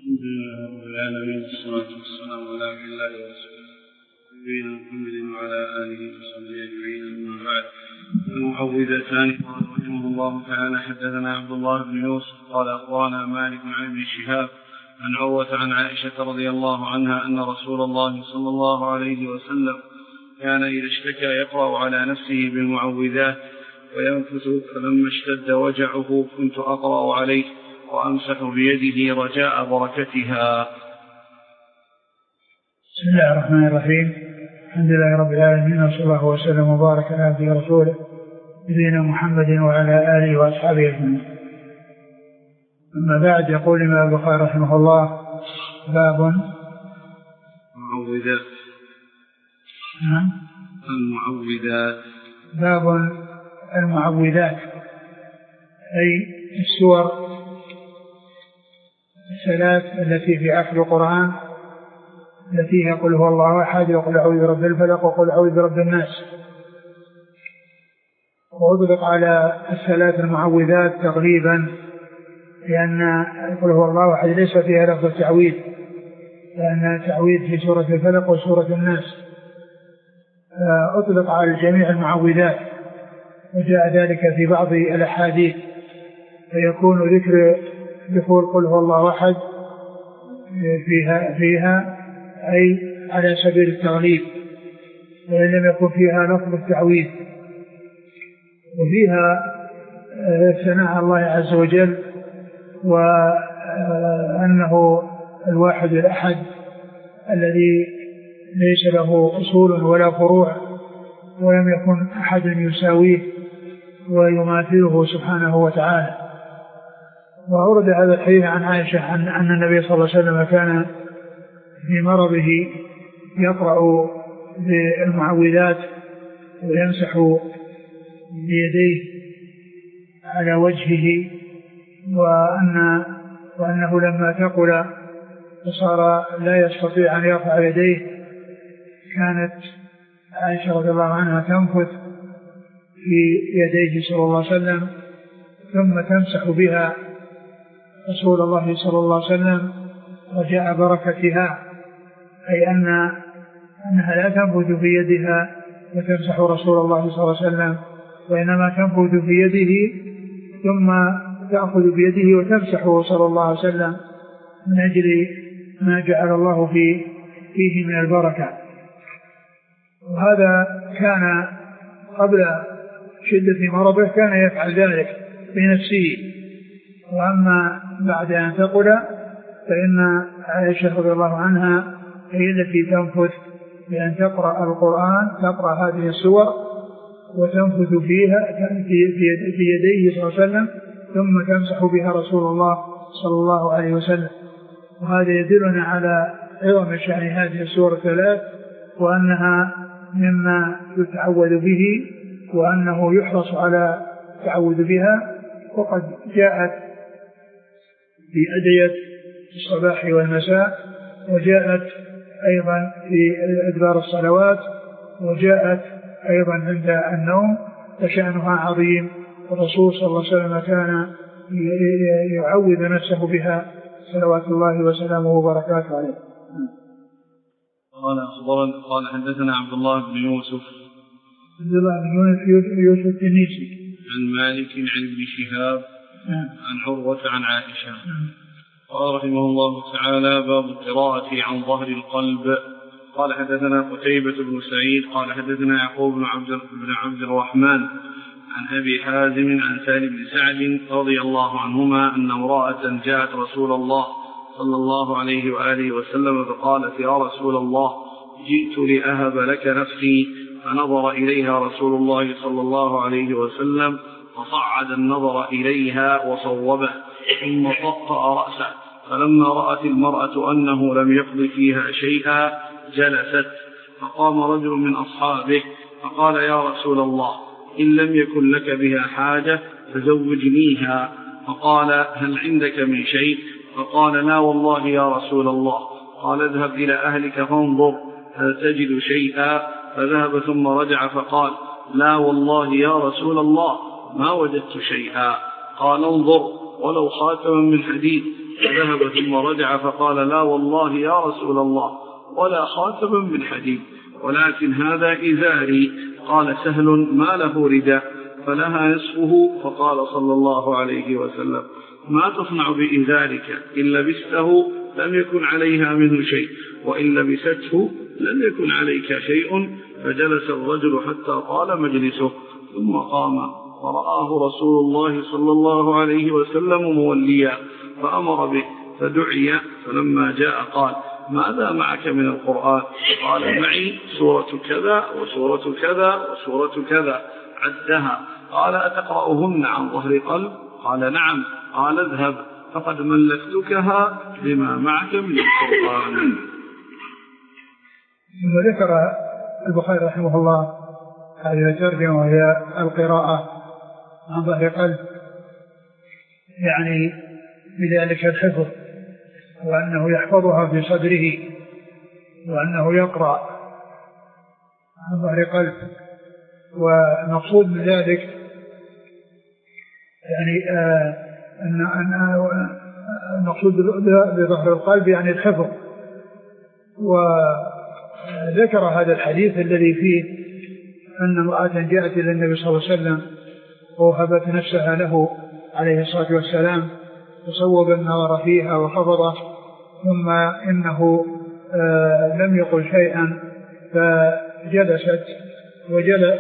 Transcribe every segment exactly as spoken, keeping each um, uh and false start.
الحمد لله رب العالمين والصلاة والسلام على عبد الله ورسوله نبينا محمد وعلى آله وصحبه أجمعين. أما بعد، المعوذتان قال رحمه الله تعالى: حدثنا عبد الله بن يوسف قال أخبرنا مالك عن ابن شهاب عن عروة عن عائشة رضي الله عنها أن رسول الله صلى الله عليه وسلم كان إذا اشتكى يقرأ على نفسه بالمعوذات وينفث، فلما اشتد وجعه كنت أقرأ عليه وأمسح بيده رجاء بركتها. بسم الله الرحمن الرحيم. الحمد لله رب العالمين، وصلى الله وسلم وبارك على عبده ورسوله نبينا محمد وعلى آله وأصحابه أجمعين. أما بعد، يقول الإمام البخاري رحمه الله: باب المعوذات. نعم، المعوذات. باب المعوذات، أي السور الثلاث التي في آخر القرآن، التي يقول هو الله أحد، وقل أعوذ برب الفلق، وقل أعوذ برب الناس. وأطلق على الثلاث المعوذات تغليبا، لأن يقول هو الله أحد ليس فيها لفظ التعويذ، لأن التعويذ في سورة الفلق وسورة الناس. أطلق على جميع المعوذات، وجاء ذلك في بعض الأحاديث، فيكون ذكر دخول قل هو الله أحد فيها, فيها أي على سبيل التغليب، وإن لم يكن فيها لفظ التعويذ. وفيها ثناء الله عز وجل، وأنه الواحد الأحد الذي ليس له أصول ولا فروع، ولم يكن أحد يساويه ويماثله سبحانه وتعالى. وأورد هذا الحديث عن عائشة أن النبي صلى الله عليه وسلم كان في مرضه يقرأ بالمعوذات ويمسح بيديه على وجهه، وأن وأنه لما ثقل وصار لا يستطيع أن يرفع يديه، كانت عائشة رضي الله عنها تنفث في يديه صلى الله عليه وسلم ثم تمسح بها رسول الله صلى الله عليه وسلم رجاء بركتها، أي أن أنها لا تنفث في يدها وتمسح رسول الله صلى الله عليه وسلم، وإنما تنفث في يده ثم تأخذ بيده وتمسحه صلى الله عليه وسلم من أجل ما جعل الله في فيه من البركة. وهذا كان قبل شدة مرضه كان يفعل ذلك بنفسه، وأما بعد أن ثقل فإن عائشة رضي الله عنها هي التي تنفث بأن تقرأ القرآن، تقرأ هذه السور وتنفث فيها في يديه صلى الله عليه وسلم ثم تمسح بها رسول الله صلى الله عليه وسلم. وهذا يدلنا على عظم شأن هذه السور الثلاث، وأنها مما يتعوذ به، وأنه يحرص على التعوذ بها. وقد جاءت في أدعية الصباح والمساء، وجاءت أيضا في أدبار الصلوات، وجاءت أيضا عند النوم، فشأنها عظيم. الرسول صلى الله عليه وسلم كان يعوذ نفسه بها صلوات الله وسلامه وبركاته عليه. قال أخبرنا قال حدثنا عبد الله بن يوسف عبد الله بن يوسف التنيسي عن مالك عن ابن شهاب عن عروة عن عائشة. قال رحمه الله تعالى: باب القراءة عن ظهر القلب. قال حدثنا قتيبة بن سعيد قال حدثنا يعقوب بن عبد, بن عبد الرحمن عن أبي حازم عن سالم بن سعد رضي الله عنهما أن امرأة جاءت رسول الله صلى الله عليه وآله وسلم فقالت: يا رسول الله، جئت لأهب لك نفسي. فنظر إليها رسول الله صلى الله عليه وسلم فصعد النظر إليها وصوبه ثم طأطأ رأسه، فلما رأت المرأة أنه لم يقض فيها شيئا جلست، فقام رجل من أصحابه فقال: يا رسول الله، إن لم يكن لك بها حاجة فزوجنيها. فقال: هل عندك من شيء؟ فقال: لا والله يا رسول الله. قال: اذهب إلى أهلك فانظر هل تجد شيئا. فذهب ثم رجع فقال: لا والله يا رسول الله ما وجدت شيئا. قال: انظر ولو خاتما من حديد فذهب ثم رجع فقال لا والله يا رسول الله ولا خاتما من حديد ولكن هذا إزاري. قال سهل ما له رداء فلها نصفه. فقال صلى الله عليه وسلم ما تصنع بإزارك إن لبسته لم يكن عليها منه شيء وإن لبسته لم يكن عليك شيء. فجلس الرجل حتى طال مجلسه ثم قام فرآه رسول الله صلى الله عليه وسلم موليا فأمر به فدعي فلما جاء قال ماذا معك من القرآن؟ قال معي سورة كذا وسورة كذا وسورة كذا عدها. قال أتقرأهن عن ظهر قلب؟ قال نعم. قال اذهب فقد ملكتكها بما معك من القرآن. ثم ذكر البخاري رحمه الله هذه الترجمة وهي القراءة عن ظهر قلب، يعني بذلك الحفظ وأنه يحفظها في صدره وأنه يقرأ عن ظهر قلب. والمقصود من ذلك يعني آه أن أن المقصود بظهر القلب يعني الحفظ. وذكر هذا الحديث الذي فيه أن امرأة جاءت إلى النبي صلى الله عليه وسلم ووهبت نفسها له عليه الصلاة والسلام وصوب النظر فيها وحفظه، ثم إنه آه لم يقل شيئا فجلست وجل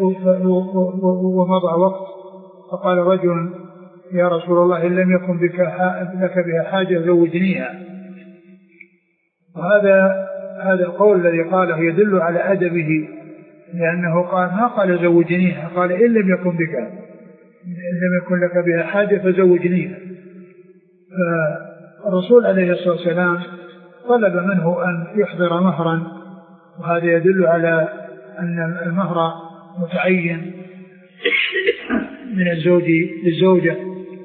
ومضى وقت فقال رجل يا رسول الله إن لم يكن بك لك بها حاجة زوجنيها. وهذا هذا القول الذي قاله يدل على أدبه، لأنه قال ما قال زوجنيها، قال إن لم يكن بك إن لم يكن لك بها حاجة فزوجنيها. فالرسول عليه الصلاة والسلام طلب منه أن يحضر مهرا، وهذا يدل على أن المهر متعين من الزوج للزوجة.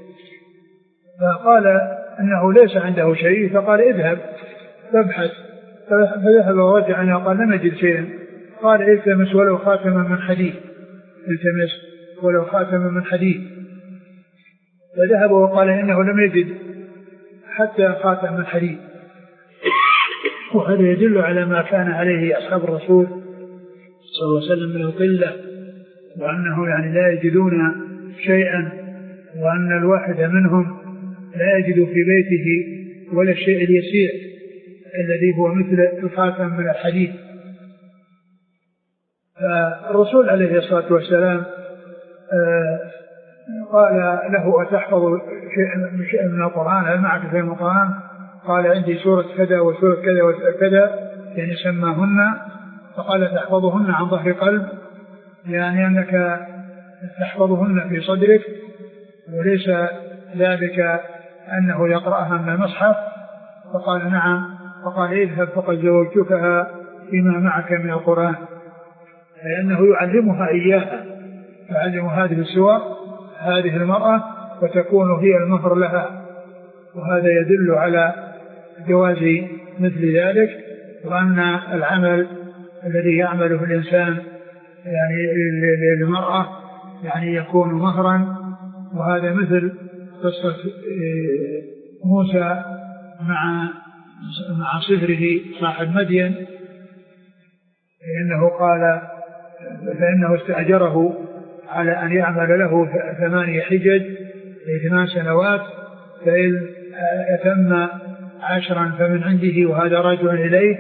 فقال أنه ليس عنده شيء، فقال اذهب فابحث. فذهب ورجع وقال لم يجد شيئا. قال التمس ولو خاتما من حديد، التمس ولو خاتما من حديد. فذهب وقال إنه لم يجد حتى خاتم من حديد. وهذا يدل على ما كان عليه أصحاب الرسول صلى الله عليه وسلم من القلة، وأنه يعني لا يجدون شيئا، وأن الواحد منهم لا يجد في بيته ولا الشيء اليسير الذي هو مثل الخاتم من الحديد. فالرسول عليه الصلاة والسلام قال له أتحفظ شيء من القرآن؟ هل معك شيء من القرآن؟ قال عندي سورة كذا وسورة كذا وكذا، يعني سماهن. فقال تحفظهن عن ظهر قلب، يعني أنك تحفظهن في صدرك، وليس ذلك أنه يقرأها من المصحف. فقال نعم. فقال اذهب فقد زوجتكها بما معك من القرآن، لأنه يعلمها إياها، يعلم هذه السور هذه المرأة وتكون هي المهر لها. وهذا يدل على جواز مثل ذلك، وأن العمل الذي يعمله الإنسان يعني للمرأة يعني يكون مهرا. وهذا مثل قصة موسى مع مع صهره صاحب مدين، فإنه قال فإنه استأجره على أن يعمل له ثمانية حجج لثمان سنوات، فإن أتم عشرا فمن عنده وهذا راجع إليه.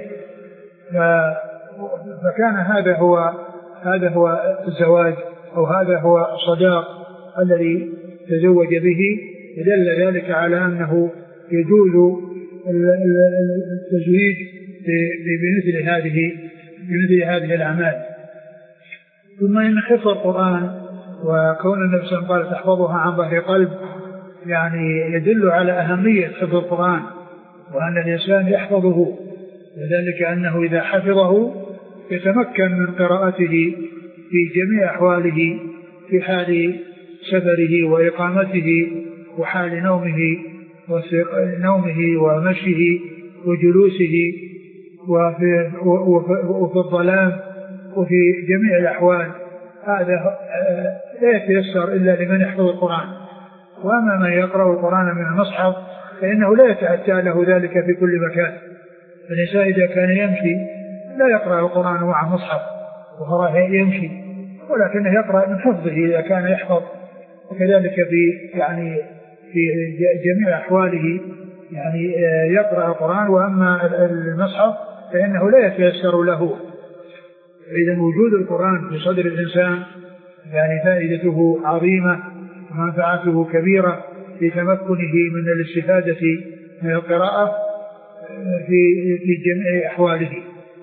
فكان هذا هو هذا هو الزواج، أو هذا هو الصداق الذي تزوج به. دل ذلك على أنه يجوز التزويج بمثل هذه بمثل هذه الأعمال. ثم إن حفظ القرآن وكون النبي صلى الله عليه وسلم قال تحفظها عن ظهر قلب يعني يدل على أهمية حفظ القرآن، وأن الإنسان يحفظه، وذلك أنه إذا حفظه يتمكن من قراءته في جميع أحواله، في حال سفره وإقامته وحال نومه نومه ومشيه وجلوسه وفي, وفي الظلام وفي جميع الأحوال. هذا لا يتيسر إلا لمن يحفظ القرآن. وأما من يقرأ القرآن من المصحف فإنه لا يتأتى له ذلك في كل مكان. الإنسان إذا كان يمشي لا يقرأ القرآن مع مصحف وهو يمشي، ولكنه يقرأ من حفظه إذا كان يحفظ، وكذلك في يعني في جميع أحواله يعني يقرأ القرآن. وأما المصحف فإنه لا يتيسر له. إذا وجود القرآن في صدر الإنسان يعني فائدته عظيمة ومنفعته كبيرة في تمكنه من الاستفادة من القراءة في في جميع أحواله.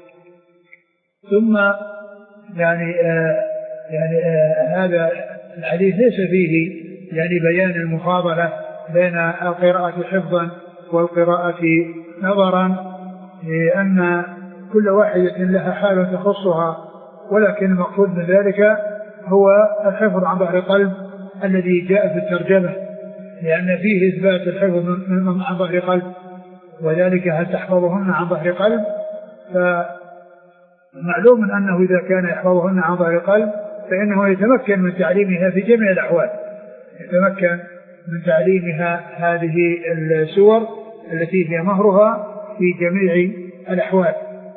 ثم يعني آه يعني آه هذا الحديث ليس فيه يعني بيان المفاضلة بين القراءة حفظا والقراءة نظرا، لأن كل واحدة لها حال تخصها، ولكن المقصود من ذلك هو الحفظ عن ظهر قلب الذي جاء في الترجمة، لأن فيه إثبات الحفظ عن ظهر قلب، وذلك هل تحفظهن عن ظهر قلب. فمعلوم أنه إذا كان يحفظهن عن ظهر قلب فإنه يتمكن من تعليمها في جميع الأحوال، يتمكن من تعليمها هذه السور التي هي مهرها في جميع الأحوال.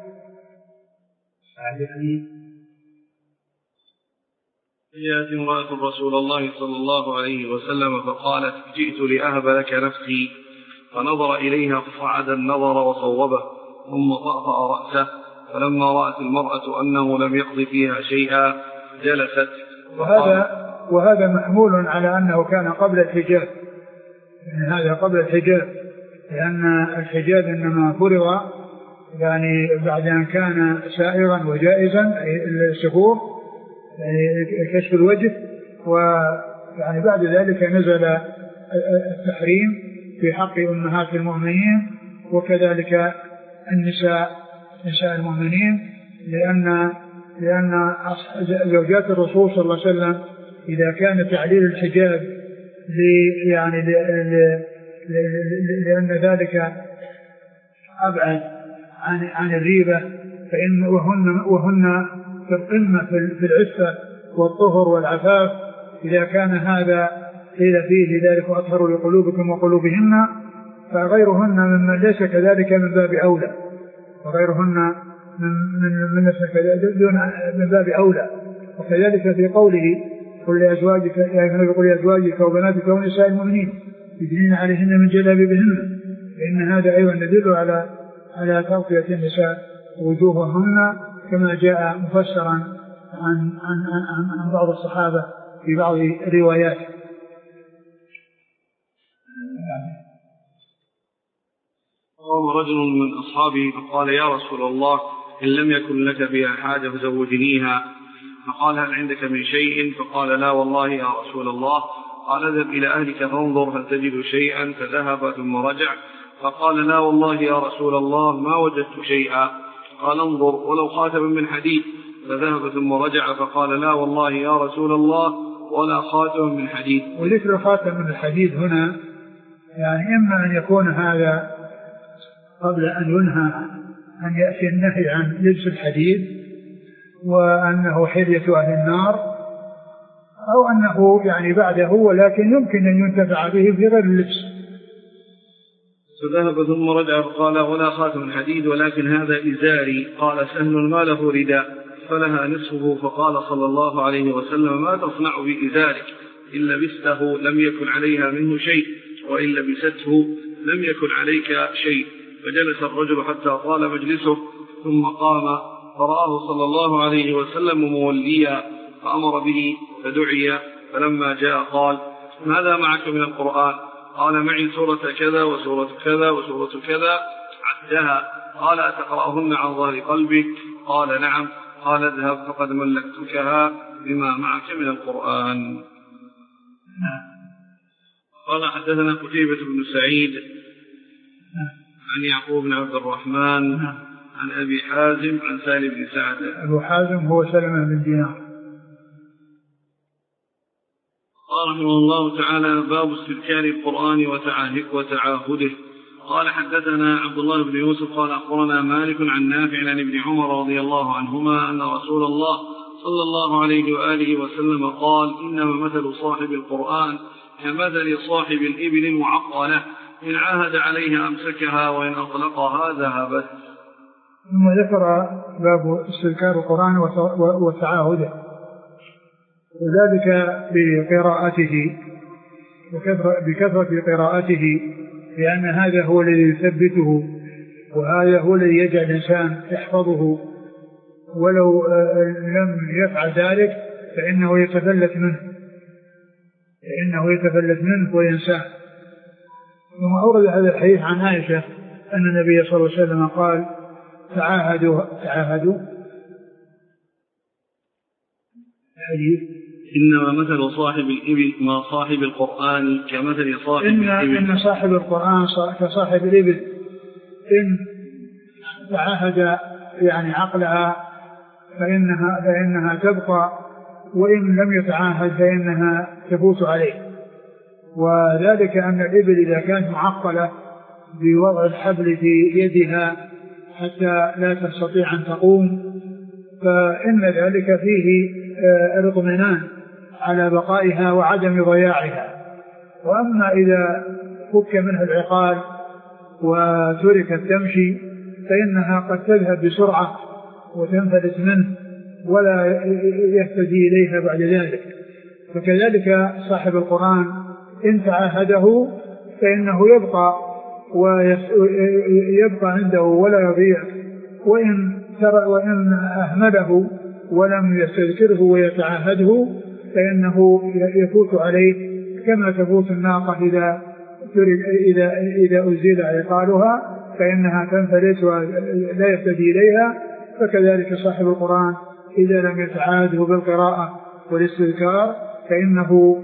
جاءت امرأة رسول الله صلى الله عليه وسلم فقالت: جئت لأهب لك نفسي، فنظر إليها فصعد النظر وصوبه ثم طأطأ رأسه، فلما رأت المرأة أنه لم يقض فيها شيئا جلست. وهذا وهذا محمول على أنه كان قبل الحجاب، يعني هذا قبل الحجاب، لأن الحجاب إنما فرض يعني بعد أن كان سائغا وجائزا السفور يعني كشف الوجه، ويعني بعد ذلك نزل التحريم في حق أمهات المؤمنين وكذلك النساء نساء المؤمنين، لأن لأن زوجات الرسول صلى الله عليه وسلم إذا كان تعليل الحجاب يعني لأن ذلك أبعد عن عن الريبة، فإن وهن وهن في القمة في العفة والطهر والعفاف، إذا كان هذا قيل فيه ذلك أطهر لقلوبكم وقلوبهن، فغيرهن ممن ليس كذلك من باب أولى، وغيرهن من من من من باب أولى. وكذلك في قوله: قل لأزواجك يا أيها النبي قل لأزواجك وبناتك ونساء المؤمنين يدنين عليهن من جلابيبهن، فإن هذا أيضا يدل على على تغطية النساء وجوههن، كما جاء مفسرا عن عن عن, عن بعض الصحابة في بعض الروايات. قام رجل من أصحابه فقال: يا رسول الله، إن لم يكن لك بها حاجة فزوجنيها. فقال: هل عندك من شيء؟ فقال: لا والله يا رسول الله. قال: اذهب إلى أهلك فانظر هل تجد شيئا. فذهب ثم رجع فقال: لا والله يا رسول الله ما وجدت شيئا. قال: انظر ولو خاتما من حديد. فذهب ثم رجع فقال: لا والله يا رسول الله ولا خاتما من حديد. وذكر خاتم من الحديد هنا يعني إما أن يكون هذا قبل أن ينهى أن يأتي النهي عن لبس الحديد وأنه حلية أهل النار، أو أنه يعني بعده، ولكن يمكن أن ينتفع به في غير اللبس. فذهب ثم رجع فقال: ولا خاتم الحديد ولكن هذا إزاري. قال سهل: ما له رداء؟ فلها نصفه. فقال صلى الله عليه وسلم: ما تصنع بإزارك؟ إن لبسته لم يكن عليها منه شيء، وإن لبسته لم يكن عليك شيء. فجلس الرجل حتى طال مجلسه ثم قام فرآه صلى الله عليه وسلم موليا فأمر به فدعي. فلما جاء قال: ماذا معك من القرآن؟ قال: معي سورة كذا وسورة كذا وسورة كذا عدها. قال: أتقرأهن عن ظهر قلبك؟ قال: نعم. قال: اذهب فقد ملكتكها بما معك من القرآن. قال: حدثنا قتيبة بن سعيد عن يعقوب بن عبد الرحمن عن أبي حازم عن سالم بن سعد. أبو حازم هو سلمة بن دينار. قال رحمه الله تعالى: باب استذكار القرآن وتعاهده. قال: حدثنا عبد الله بن يوسف قال: أخبرنا مالك عن نافع عن ابن عمر رضي الله عنهما أن رسول الله صلى الله عليه وآله وسلم قال: إنما مثل صاحب القرآن كمثل صاحب الإبل المعقلة إن عاهد عليها أمسكها وإن أطلقها ذهبت. ثم ذكر باب استذكار القرآن وتعاهده، وذلك بقراءته بكثرة قراءته، لأن هذا هو الذي يثبته، وهذا هو الذي يجعل الإنسان يحفظه، ولو لم يفعل ذلك فإنه يتفلت منه فإنه يتفلت منه وينساه. ثم أورد هذا الحديث عن عائشة أن النبي صلى الله عليه وسلم قال تعاهدوا تعاهدوا الحديث إنما مثل صاحب الإبل ما صاحب القرآن كمثل صاحب إن الإبل إن صاحب القرآن كصاحب الإبل، إن تعاهد يعني عقلها فإنها, فإنها تبقى، وإن لم يتعاهد فإنها تفوت عليه. وذلك أن الإبل إذا كانت معقلة بوضع الحبل في يدها حتى لا تستطيع أن تقوم، فإن ذلك فيه الاطمئنان على بقائها وعدم ضياعها. وأما إذا فك منها العقال وتركت تمشي فإنها قد تذهب بسرعة وتنفلت منه ولا يهتدي إليها بعد ذلك. فكذلك صاحب القرآن إن تعاهده فإنه يبقى ويبقى عنده ولا يضيع، وإن وإن أهمله ولم يستذكره ويتعاهده فإنه يفوت عليه كما تفوت الناقة إذا إذا إذا أزيل عقالها فإنها تنفلت ولا يهتدي إليها. فكذلك صاحب القرآن إذا لم يتعاهده بالقراءة والاستذكار فإنه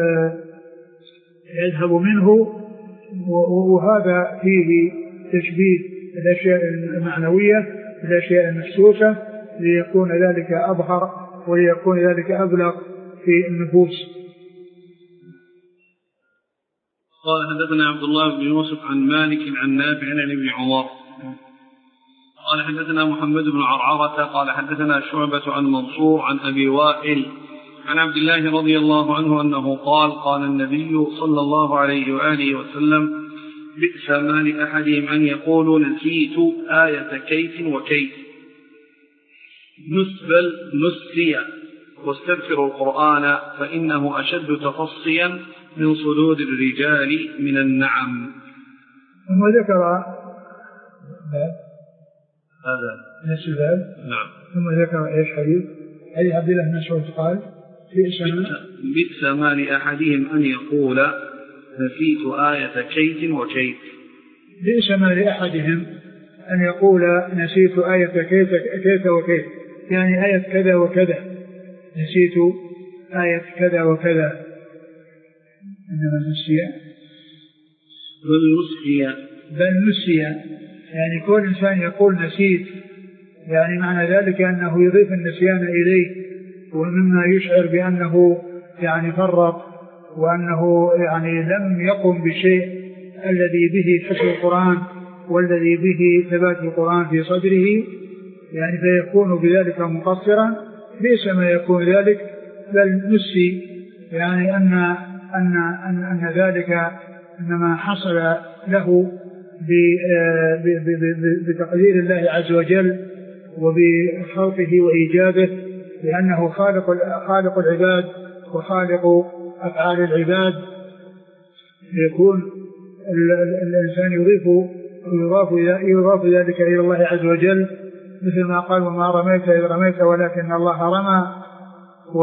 يذهب منه، وهذا فيه تشبيه الأشياء المعنوية بالأشياء المحسوسة ليكون ذلك أظهر وليكون ذلك أبلغ في النفوس. قال حدثنا عبد الله بن يوسف عن مالك عن نافع عن ابن عمر قال حدثنا محمد بن عرعرة قال حدثنا شعبة عن منصور عن أبي وائل عن عبد الله رضي الله عنه أنه قال قال النبي صلى الله عليه وآله وسلم بئس ما لأحدهم أن يقول نسيت آية كيف وكيف نسبل نسي واستغفروا القرآن فإنه أشد تفصيا من صدور الرجال من النعم. ثم ذكر هذا نفس الباب. نعم. ثم ذكر ايش حديث حديث عبد الله بن مسعود قال بئس ما لأحدهم أن يقول نسيت آية كيف وكيف. بئس ما لأحدهم أن يقول نسيت آية كيف كيف وكيف، يعني آية كذا وكذا، نسيت آية كذا وكذا. إنما نسي بل نسي بل نسي يعني كل إنسان يقول نسيت، يعني معنى ذلك أنه يضيف النسيان إليه، ومما يشعر بأنه يعني فرط وأنه يعني لم يقم بالشيء الذي به حفظ القرآن والذي به ثبات القرآن في صدره، يعني فيكون بذلك مقصرا. ليس ما يكون ذلك بل نسي، يعني أن أن أن, أن ذلك إنما حصل له بتقدير الله عز وجل وبخلقه وإيجاده، لأنه خالق خالق العباد وخالق أفعال العباد. يكون الإنسان يضيف يضاف يضاف ذلك إلى الله عز وجل، مثل ما قال وما رميت إذ رميت ولكن الله رمى. و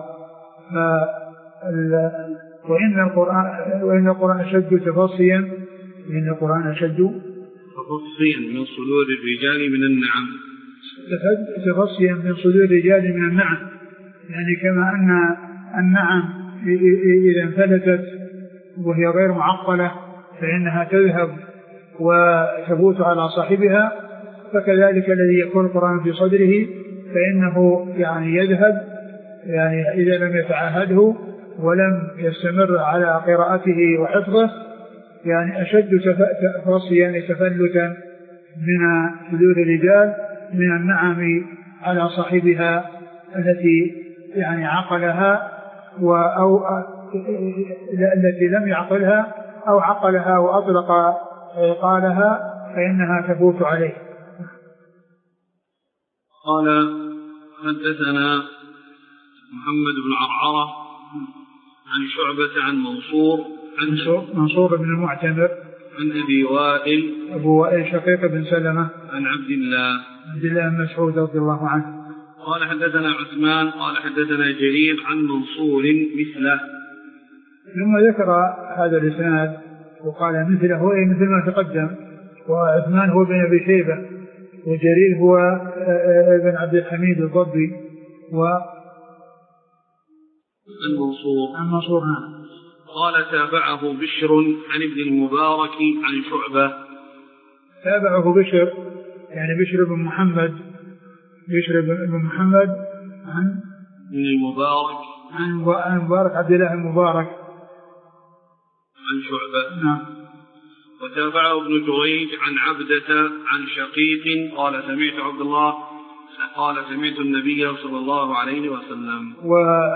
وإن القرآن وإن القرآن أشد تفصيا إن القرآن أشد تفصيا من صدور الرجال من النعم تفصيا من صدور الرجال من النعم، يعني كما أن النعم إذا انفلتت وهي غير معقلة فإنها تذهب وتفوت على صاحبها، فكذلك الذي يكون القرآن في صدره فإنه يعني يذهب، يعني إذا لم يتعاهده ولم يستمر على قراءته وحفظه، يعني أشد تفصيا تفلتا من صدور الرجال من النعم على صاحبها التي يعني عقلها أو التي لم يعقلها أو عقلها وأطلق قالها فإنها تفوت عليه. قال حدثنا محمد بن عرعرة عن شعبة عن منصور عن منصور بن المعتمر عن أبي وائل أبو وائل شقيق بن سلمة عن عبد الله عبد الله بن مسعود رضي الله عنه قال حدثنا عثمان قال حدثنا جرير عن منصور مثله. ثم ذكر هذا الإسناد وقال مثله أي مثل ما تقدم. وعثمان هو بن أبي شيبة وجرير هو ابن عبد الحميد الضبي و المنصور عن منصور. نعم. قال تابعه بشر عن ابن المبارك عن شعبة. تابعه بشر يعني بشر بن محمد بشر بن محمد عن ابن المبارك عن مبارك عبد الله المبارك عن شعبة. نعم. وتابعه ابن جريج عن عبدة عن شقيق قال سمعت عبد الله قال سمعت النبي صلى الله عليه وسلم. و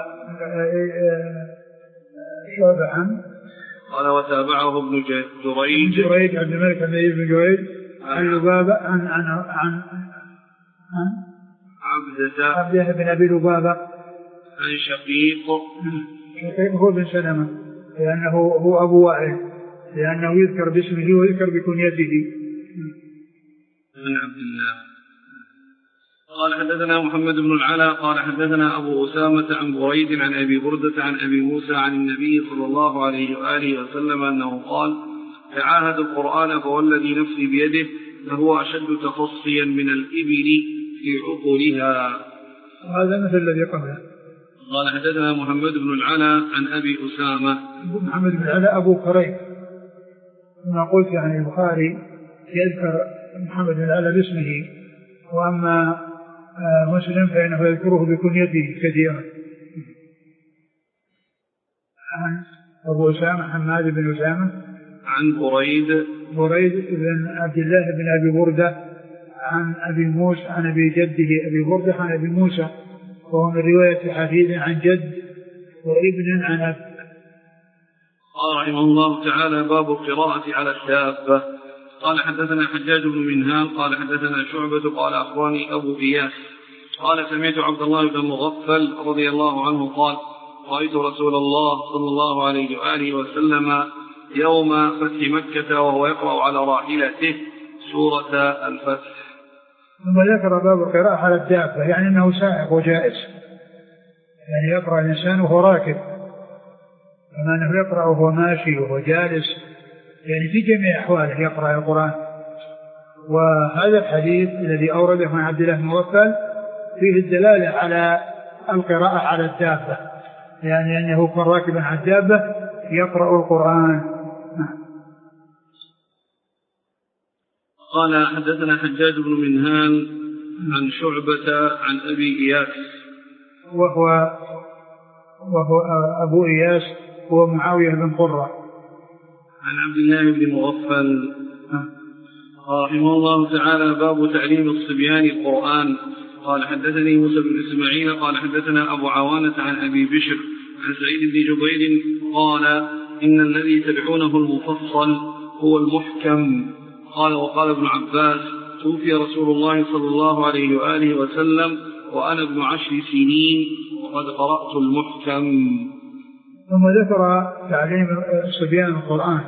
شعبة عن قال وتابعه ابن جريج جريج عبد الملك بن جريج عن لبابة عن عن عن عن عبدة عبده بن أبي لبابة عن شقيق شقيق هو بن سلمة لأنه هو أبو وائل لأنه يذكر باسمه ويذكر بكنيته. عن عبد الله. قال حدثنا محمد بن العلاء قال حدثنا أبو أسامة عن بريد عن أبي بردة عن أبي موسى عن النبي صلى الله عليه وآله وسلم أنه قال تعاهد القرآن فوالذي نفسي بيده لهو أشد تخصيا من الإبل في عقولها. هذا مثل الذي قبله. قال حدثنا محمد بن العلاء عن أبي أسامة. محمد بن العلاء أبو كريب كما قلت يعني البخاري يذكر محمد بن العلاء باسمه وأما مسلم فإنه يذكره بكنيته كثيرا. عن أبو أسامة حماد بن أسامة عن بريد بريد بن عبد الله بن أبي بردة عن أبي موسى عن أبي جده أبي بردة عن أبي موسى وهو من رواية حفيد عن جد وابن عن أب. قال رحمه الله تعالى باب القراءة على الدابة. قال حدثنا حجاج بن منهال قال حدثنا شعبة قال أخبرني أبو إياس قال سمعت عبد الله بن مغفل رضي الله عنه قال رأيت رسول الله صلى الله عليه وآله وسلم يوم فتح مكة وهو يقرأ على راحلته سورة الفتح. ثم ذكر باب القراءة على الدابة يعني أنه سائق وجائز يعني يقرأ الإنسان وهو راكب كما أنه يقرأ وهو ماشي وهو جالس يعني في جميع أحواله يقرأ القرآن. وهذا الحديث الذي أورده عن عبد الله بن مغفل فيه الدلالة على القراءة على الدابة يعني أنه يكون راكبا على الدابة يقرأ القرآن. قال حدثنا حجاج بن منهال عن شعبة عن أبي إياس وهو وهو أبو إياس هو معاوية بن قرة عن عبد الله بن مغفل رحمه الله تعالى باب تعليم الصبيان القرآن. قال حدثني موسى بن إسماعيل قال حدثنا أبو عوانة عن أبي بشر عن سعيد بن جبير قال إن الذي تدعونه المفصل هو المحكم. قال وقال ابن عباس توفي رسول الله صلى الله عليه وآله وسلم وأنا ابن عشر سنين وقد قرأت المحكم. ثم ذكر تعليم الصبيان القرآن.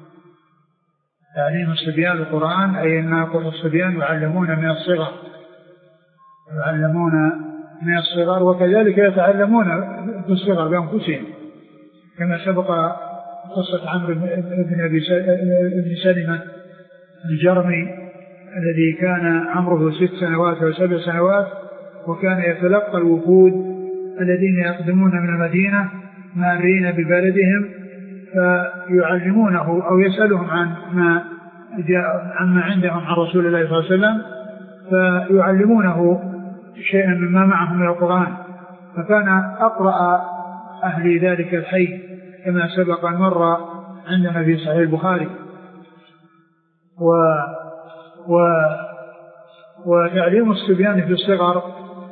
تعليم الصبيان القرآن أي أن الصبيان يعلمون من الصغر يعلمون من الصغر وكذلك يتعلمون في الصغر بأنفسهم كما سبق قصة عمرو بن أبي سلمة الجرمي الذي كان عمره ست سنوات أو سبع سنوات وكان يتلقى الوفود الذين يقدمون من المدينة مارين ببلدهم فيعلمونه أو يسألهم عن ما جاء عما عندهم عن رسول الله صلى الله عليه وسلم فيعلمونه شيئا مما معهم من القرآن. فكان أقرأ أهل ذلك الحي كما سبق مر عندنا في صحيح البخاري. و و وتعليم الصبيان في الصغر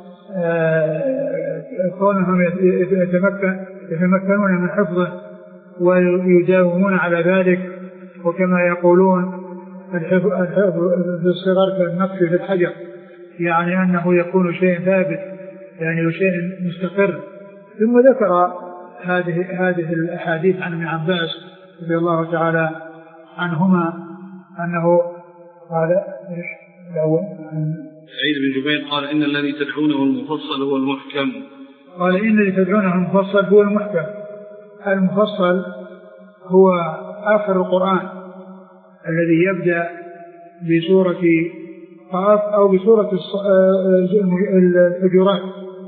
كونهم يتمكن يتمكنون من حفظه ويداومون على ذلك. وكما يقولون الحفظ في الصغر كالنقش في الحجر، يعني أنه يكون شيء ثابت يعني شيء مستقر. ثم ذكر هذه هذه الأحاديث عن ابن عباس رضي الله تعالى عنهما أنه قال ايش الأول سعيد بن جبير قال إن الذي تدعونه المفصل هو المحكم. قال إن الذي تدعونه المفصل هو المحكم. المفصل هو آخر القرآن الذي يبدأ بسورة قاف أو بسورة الحجرات.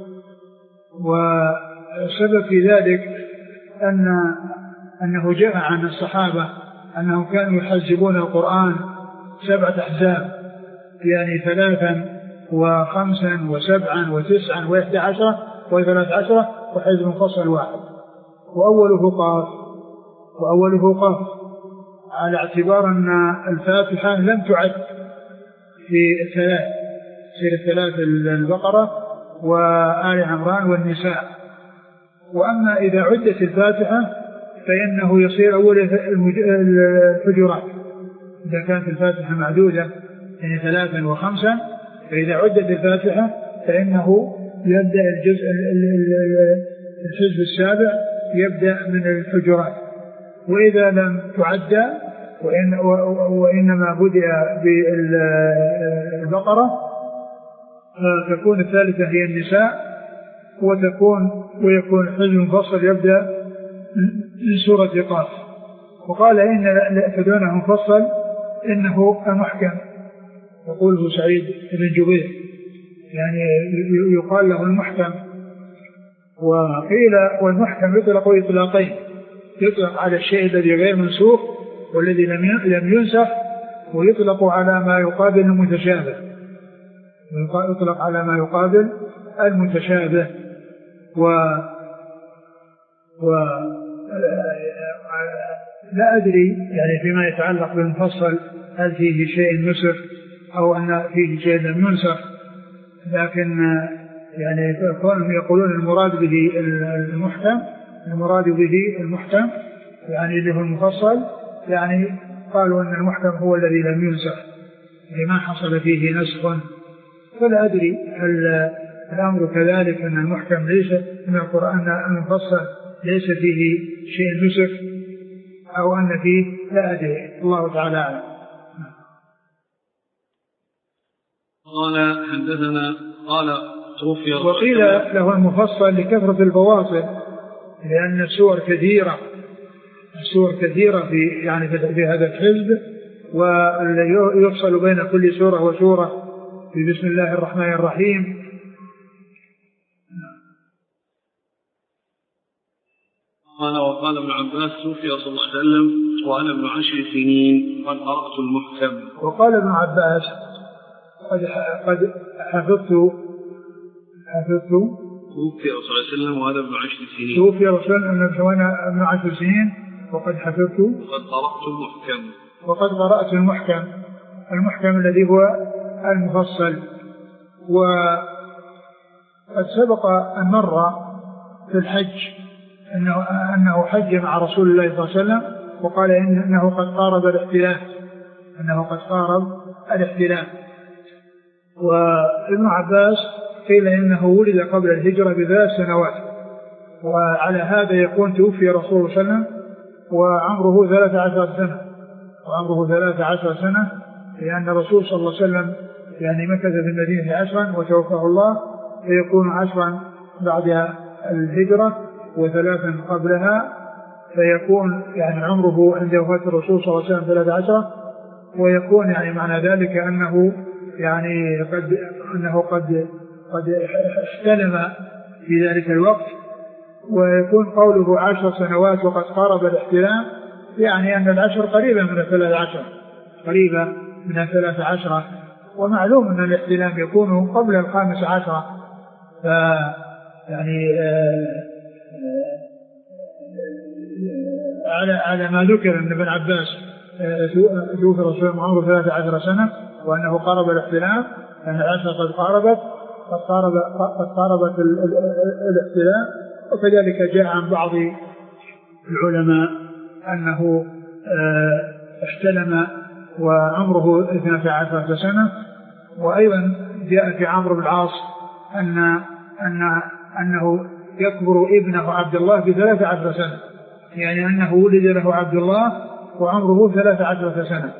والسبب في ذلك أن أنه جاء عن الصحابة أنهم كانوا يحزبون القرآن سبعة أحزاب، يعني ثلاثا وخمسا وسبعا وتسعا وإحدى عشرة وثلاث عشرة وحزب مفصل واحد، وأوله قاف وأوله قاف على اعتبار أن الفاتحة لم تعد في الثلاث سير الثلاث البقرة وآل عمران والنساء. وأما إذا عدت الفاتحة فإنه يصير أول الحجرات إذا كانت الفاتحة معدودة يعني ثلاثا وخمسا، فإذا عدت الفاتحة فإنه يبدأ الجزء الحزب السابع يبدأ من الحجرات. وإذا لم تعد وإن وإنما بدأ بالبقرة فتكون الثالثة هي النساء، وتكون ويكون الحزب المفصل يبدأ من سورة قاف. وقال إن تدعونه مفصل إنه المحكم، يقوله سعيد بن جبير، يعني يقال له المحكم. وقيل والمحكم يطلق إطلاقين، يطلق على الشيء الذي غير منسوخ والذي لم ينسخ، ويطلق على ما يقابل المتشابه، يطلق على ما يقابل المتشابه. و و لا أدري يعني فيما يتعلق بالمفصل هل فيه شيء نسخ أو أن فيه شيء لم ينسخ، لكن يعني كونهم يقولون المراد به المحكم، المراد به المحكم يعني اللي هو المفصل، يعني قالوا أن المحكم هو الذي لم ينسخ لما حصل فيه نسخ. فلا أدري هل الأمر كذلك أن المحكم ليس من القرآن المفصل ليس فيه شيء نسخ أو أن فيه، لا أدري، الله تعالى أعلم. قال حدثنا قال توفي وقيل له المفصل لكثرة الفواصل، لأن السور كثيرة السور كثيرة في يعني في هذا الحزب، ويفصل بين كل سورة وسورة في بسم الله الرحمن الرحيم. قال وقال ابن عباس توفي صلى الله عليه وسلم وأنا ابن عشر سنين قد قرأت المحكم. وقال ابن عباس قد قد حفظت حفظت توفي صلى الله عليه وسلم وأنا ابن عشر سنين توفي رسول الله وأنا ابن عشر سنين وقد حفظت وقد قرأت المحكم وقد قرأت المحكم المحكم الذي هو المفصل. وقد سبق أن مر في الحج أنه, أنه حج مع رسول الله صلى الله عليه وسلم، وقال إنه قد قارب الاحتلال أنه قد قارب الاحتلال. وابن عباس قيل إنه ولد قبل الهجرة بثلاث سنوات، وعلى هذا يكون توفي رسول الله صلى الله عليه وسلم وعمره ثلاث عشر سنة وعمره ثلاث عشر سنة لأن الرسول صلى الله عليه وسلم يعني مكث في المدينة عشرا وتوفاه الله، فيكون عشرا بعد الهجرة وثلاثا قبلها، فيكون يعني عمره عند وفاة الرسول صلى الله عليه وسلم ثلاث عشرة، ويكون يعني معنى ذلك أنه يعني قد أنه قد قد استلم في ذلك الوقت. ويكون قوله عشر سنوات وقد قارب الاحتلام، يعني أن العشر قريبة من الثلاث عشر قريبة من الثلاث عشرة، ومعلوم أن الاحتلام يكون قبل الخامس عشرة. ف يعني آآ آآ على على ما ذكر أن ابن عباس توفي رسول الله عمره ثلاث عشر سنة وأنه قارب الاحتلام، أن العشر قد قاربت قد قارب قد قاربت الاحتلام. وكذلك جاء عن بعض العلماء أنه احتلم وعمره اثنتا عشرة سنة. وأيضا جاء في عمرو بن العاص أن أن أنه يكبر ابنه عبد الله بثلاث عشرة سنة، يعني أنه ولد له عبد الله وعمره ثلاث عشرة سنة.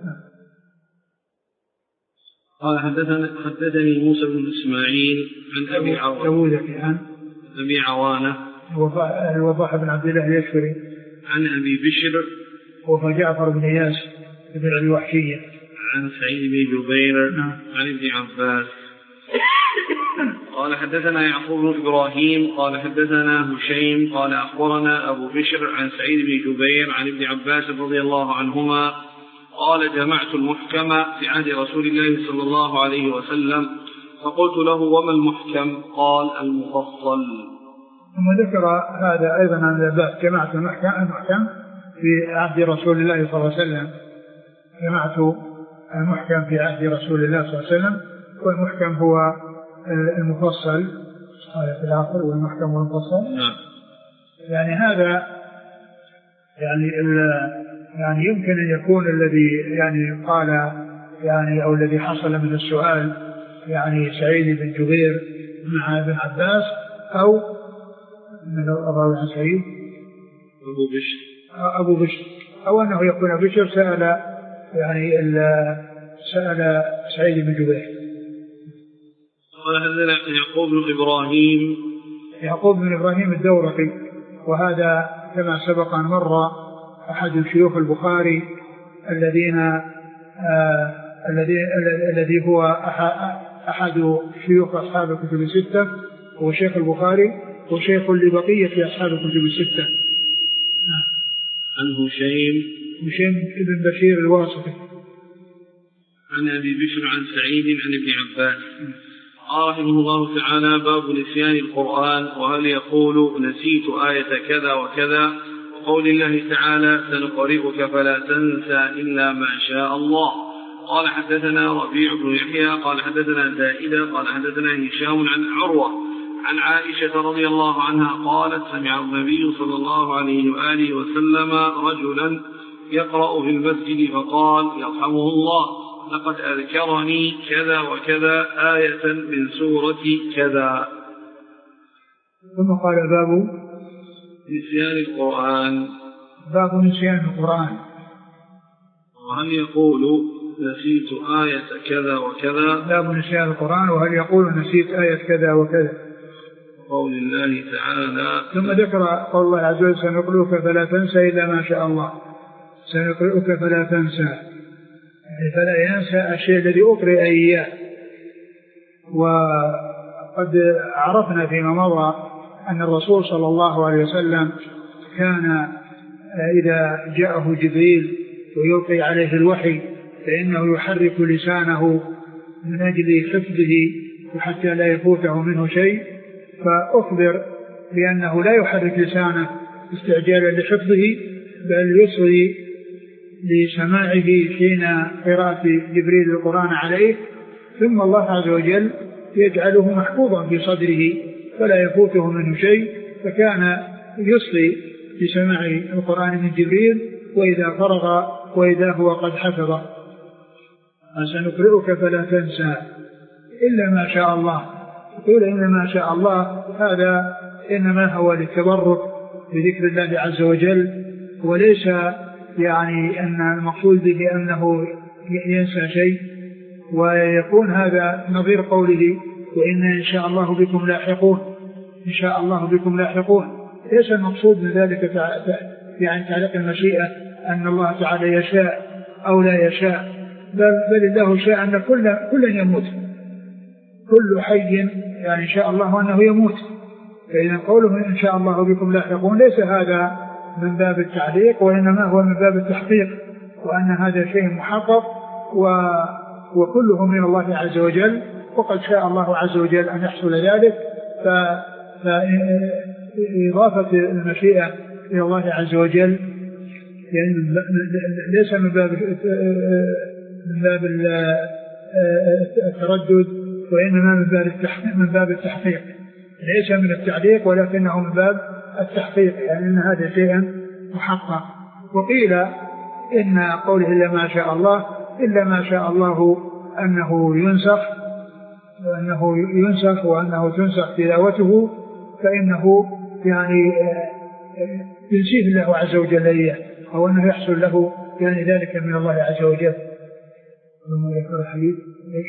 قال حدثني حدثني موسى بن إسماعيل عن أبي عوانة عن أبي عوانة الوضاح بن عبد الله اليشكري عن أبي بشر وهو جعفر بن إياس بن أبي وحشية عن سعيد بن جبير نعم. عن ابن عباس قال حدثنا يعقوب بن إبراهيم قال حدثنا هشيم قال أخبرنا أبو بشر عن سعيد بن جبير عن ابن عباس رضي الله عنهما قال جمعت المحكم في عهد رسول الله صلى الله عليه وسلم فقلت له وما المحكم؟ قال المفصل. ثم ذكر هذا أيضا عن الباب جمعت المحكم في عهد رسول الله صلى الله عليه وسلم. جمعت المحكم في عهد رسول الله صلى الله عليه وسلم، والمحكم هو المفصل قال في الآخر والمحكم والمفصل. يعني هذا يعني يعني يمكن أن يكون الذي يعني قال يعني أو الذي حصل من السؤال يعني سعيد بن جبير مع ابن عباس أو من الراوي عن سعيد أبو بشر أبو بشر أو أنه يكون بشر سأل يعني سأل سعيد بن جبير. وهذا يعقوب بن إبراهيم يعقوب بن إبراهيم الدورقي، وهذا كما سبق أن مر أحد شيوخ البخاري الذين آه الذي الذي هو أحد شيوخ أصحاب الكتب الستة، هو شيخ البخاري وشيخ لبقية أصحاب الكتب الستة. عن هشيم هشيم بن بشير الواسطي عن أبي بشر عن سعيد عن ابن عباس قال رحمه الله تعالى باب نسيان القرآن وهل يقول نسيت آية كذا وكذا وقول الله تعالى سنقرئك فلا تنسى إلا ما شاء الله. قال حدثنا ربيع بن يحيى قال حدثنا زائدة قال حدثنا هشام عن عروة عن عائشة رضي الله عنها قالت سمع النبي صلى الله عليه وآله وسلم رجلا يقرأ في المسجد فقال يرحمه الله لقد أذكرني كذا وكذا آية من سورة كذا. ثم قال باب نسيان القرآن باب نسيان القرآن وهل يقول نسيت آية كذا وكذا. باب نسيان القرآن وهل يقول نسيت آية كذا وكذا. قول الله تعالى ثم ذكر قول الله عز وجل سنقرئك فلا تنسى إلا ما شاء الله. سنقرئك فلا تنسى فلا ينسى الشيء الذي أقرئ إياه. وقد عرفنا فيما مضى أن الرسول صلى الله عليه وسلم كان إذا جاءه جبريل ويلقي عليه الوحي فإنه يحرك لسانه من أجل حفظه وحتى لا يفوته منه شيء، فأخبر بأنه لا يحرك لسانه استعجالا لحفظه بل يصغي لسماعه حين قراءة جبريل القرآن عليه، ثم الله عز وجل يجعله محفوظا في صدره فلا يفوته منه شيء، فكان يصغي لسماع القرآن من جبريل وإذا فرغ وإذا هو قد حفظه. سنقرئك فلا تنسى إلا ما شاء الله. يقول إن ما شاء الله هذا إنما هو للتبرك بذكر الله عز وجل، وليس يعني أن المقصود به أنه ينسى شيء. ويكون هذا نظير قوله وإن إن شاء الله بكم لاحقون. إن شاء الله بكم لاحقون ليس المقصود من ذلك يعني تعليق المشيئة أن الله تعالى يشاء أو لا يشاء، بل, بل الله شاء أن كل كل يموت، كل حي يعني إن شاء الله أنه يموت. فإذا قوله إن شاء الله بكم لاحقون ليس هذا من باب التعليق وإنما هو من باب التحقيق، وأن هذا شيء محقق و وكله من الله عز وجل، وقد شاء الله عز وجل أن يحصل ذلك. فإضافة المشيئة إلى الله عز وجل يعني ليس من باب من باب التردد، وإنما من باب التحقيق من باب التحقيق، ليس من التعليق ولكنه من باب التحقيق، يعني أن هذا شيء محقق وقيل إن قوله إلا ما شاء الله إلا ما شاء الله أنه ينسخ وأنه ينسخ وأنه تنسخ تلاوته فإنه يعني ينسيه الله عز وجل إياه أو أنه يحصل له يعني ذلك من الله عز وجل. ثم ذكر الحديث ليش؟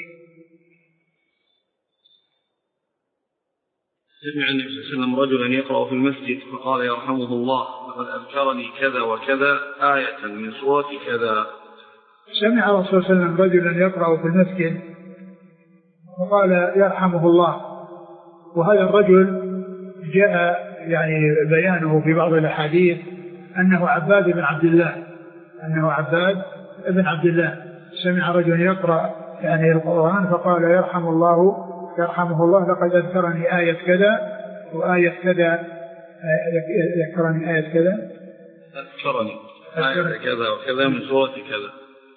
سمع النبي صلى الله عليه وسلم رجلا يقرأ في المسجد فقال يرحمه الله لقد أذكرني كذا وكذا آية من سورة كذا. سمع الرسول صلى الله عليه وسلم رجلا يقرأ في المسجد فقال يرحمه الله، وهذا الرجل جاء يعني بيانه في بعض الأحاديث أنه عباد بن عبد الله أنه عباد بن عبد الله سمع رجل يقرأ يعني القرآن فقال يرحم الله يرحمه الله لقد أذكرني آية كذا وآية كذا ذكرني آية كذا أذكرني آية كذا وكذا من سورة كذا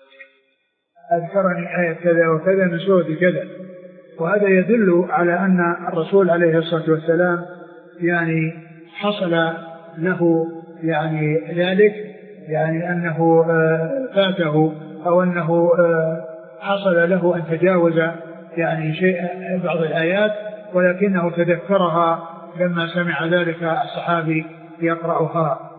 أذكرني آية كذا وكذا من سورة كذا. وهذا يدل على أن الرسول عليه الصلاة والسلام يعني حصل له يعني ذلك يعني أنه فاته أو أنه حصل له أن تجاوز يعني شيء بعض الآيات ولكنه تذكرها لما سمع ذلك الصحابي يقرأها.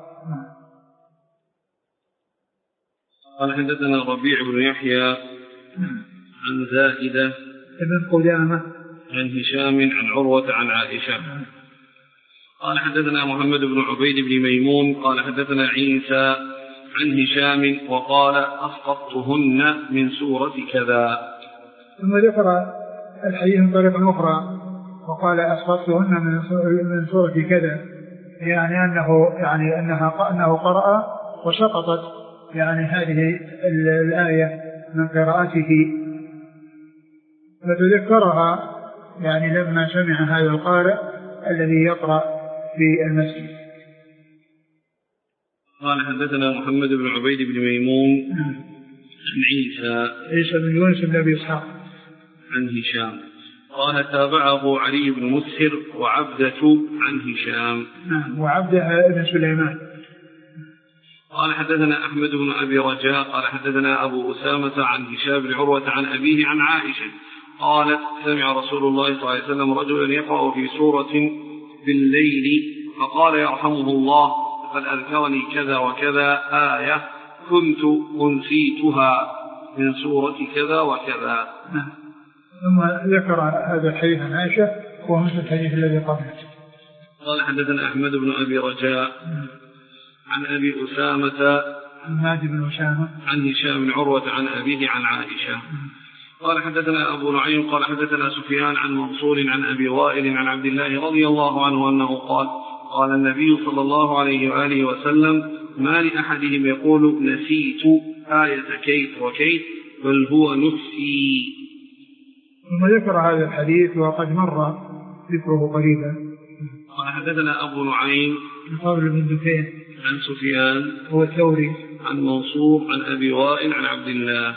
قال حدثنا ربيع بن يحيى عن زائدة ابن قدامة عن هشام عن عروة عن عائشة قال حدثنا محمد بن عبيد بن ميمون قال حدثنا عيسى عن هشام وقال أسقطتهن من سورة كذا. ثم ذكر الحديث من طريقة أخرى وقال أسقطتهن من سورة كذا يعني أنه يعني أنها أنه قرأ وسقطت يعني هذه الآية من قراءته فتذكرها يعني لما سمع هذا القارئ الذي يقرأ في المسجد. قال حدثنا محمد بن عبيد بن ميمون عن عيسى عيسى بن يونس بن أبي إسحاق عن هشام قال تابعه علي بن مسهر وعبدة عن هشام وعبدة بن سليمان. قال حدثنا أحمد بن أبي رجاء قال حدثنا أبو أسامة عن هشام بن عروة عن أبيه عن عائشة قالت سمع رسول الله صلى الله عليه وسلم رجلا يقرأ في سورة بالليل فقال يرحمه الله قد أذكرني كذا وكذا آية كنت أنسيتها من سورة كذا وكذا. ثم ذكر هذا الحديث عن عائشة وهو مثل الحديث الذي قبله. قال حدثنا أحمد بن أبي رجاء عن أبي أسامة عن هادي بن أسامة عن هشام بن عروة عن أبيه عن عائشة قال حدثنا أبو نعيم قال حدثنا سفيان عن منصور عن أبي وائل عن عبد الله رضي الله عنه أنه قال قال النبي صلى الله عليه وآله وسلم ما لأحدهم يقول نسيت آية كيت وكيت بل هو نسي. ثم ذكر هذا الحديث وقد مر ذكره قريبا. قال حدثنا أبو نعيم الفضل بن دكين عن سفيان هو الثوري عن منصور عن أبي وائل عن عبد الله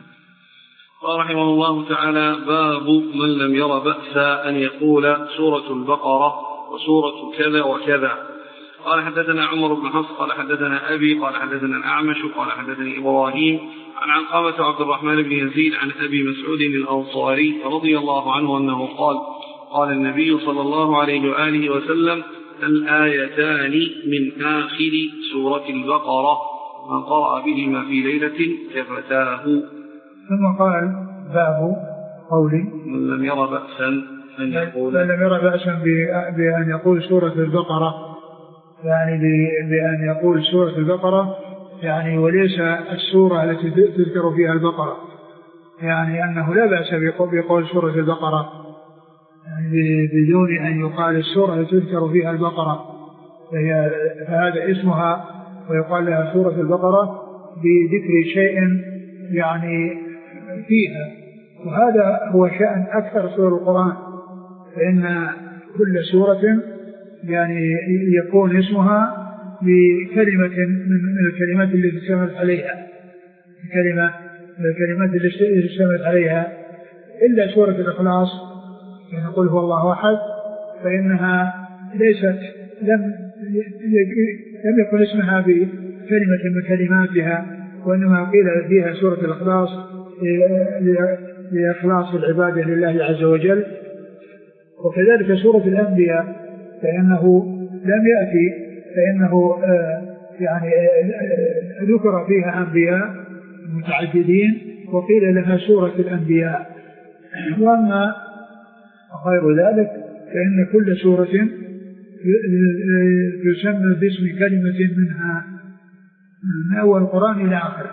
قال رحمه الله تعالى باب من لم ير بأسا أن يقول سورة البقرة وسورة كذا وكذا. قال حدثنا عمر بن حفص قال حدثنا أبي قال حدثنا الأعمش قال حدثني إبراهيم عن علقمة عبد الرحمن بن يزيد عن أبي مسعود الأنصاري رضي الله عنه أنه قال قال النبي صلى الله عليه وآله وسلم الآيتان من آخر سورة البقرة من قرأ بهما في ليلة كفتاه. ثم قال باب قولي من لم ير بأسا أن يقول من لم ير بأسا بأن يقول سورة البقرة يعني بأن يقول سورة البقرة يعني وليس السورة التي تذكر فيها البقرة يعني أنه لا بأس بقول سورة البقرة يعني بدون أن يقال السورة التي تذكر فيها البقرة فهي فهذا اسمها ويقال لها سورة البقرة بذكر شيء يعني فيها. وهذا هو شأن أكثر سور القرآن فإن كل سورة يعني يكون اسمها بكلمة من الكلمات التي اشتملت عليها كلمة من الكلمات التي اشتملت عليها إلا سورة الإخلاص نقول هو الله أحد فإنها ليست لم لم يكن اسمها كلمة من كلماتها، وإنما قيل فيها سورة الإخلاص لإخلاص العبادة لله عز وجل. وكذلك سورة الأنبياء فإنه لم يأتي فإنه يعني ذكر فيها أنبياء متعددين وقيل لها سورة الأنبياء. وأما غير ذلك فإن كل سورة يسمى باسم كلمة منها من أول القرآن إلى آخره.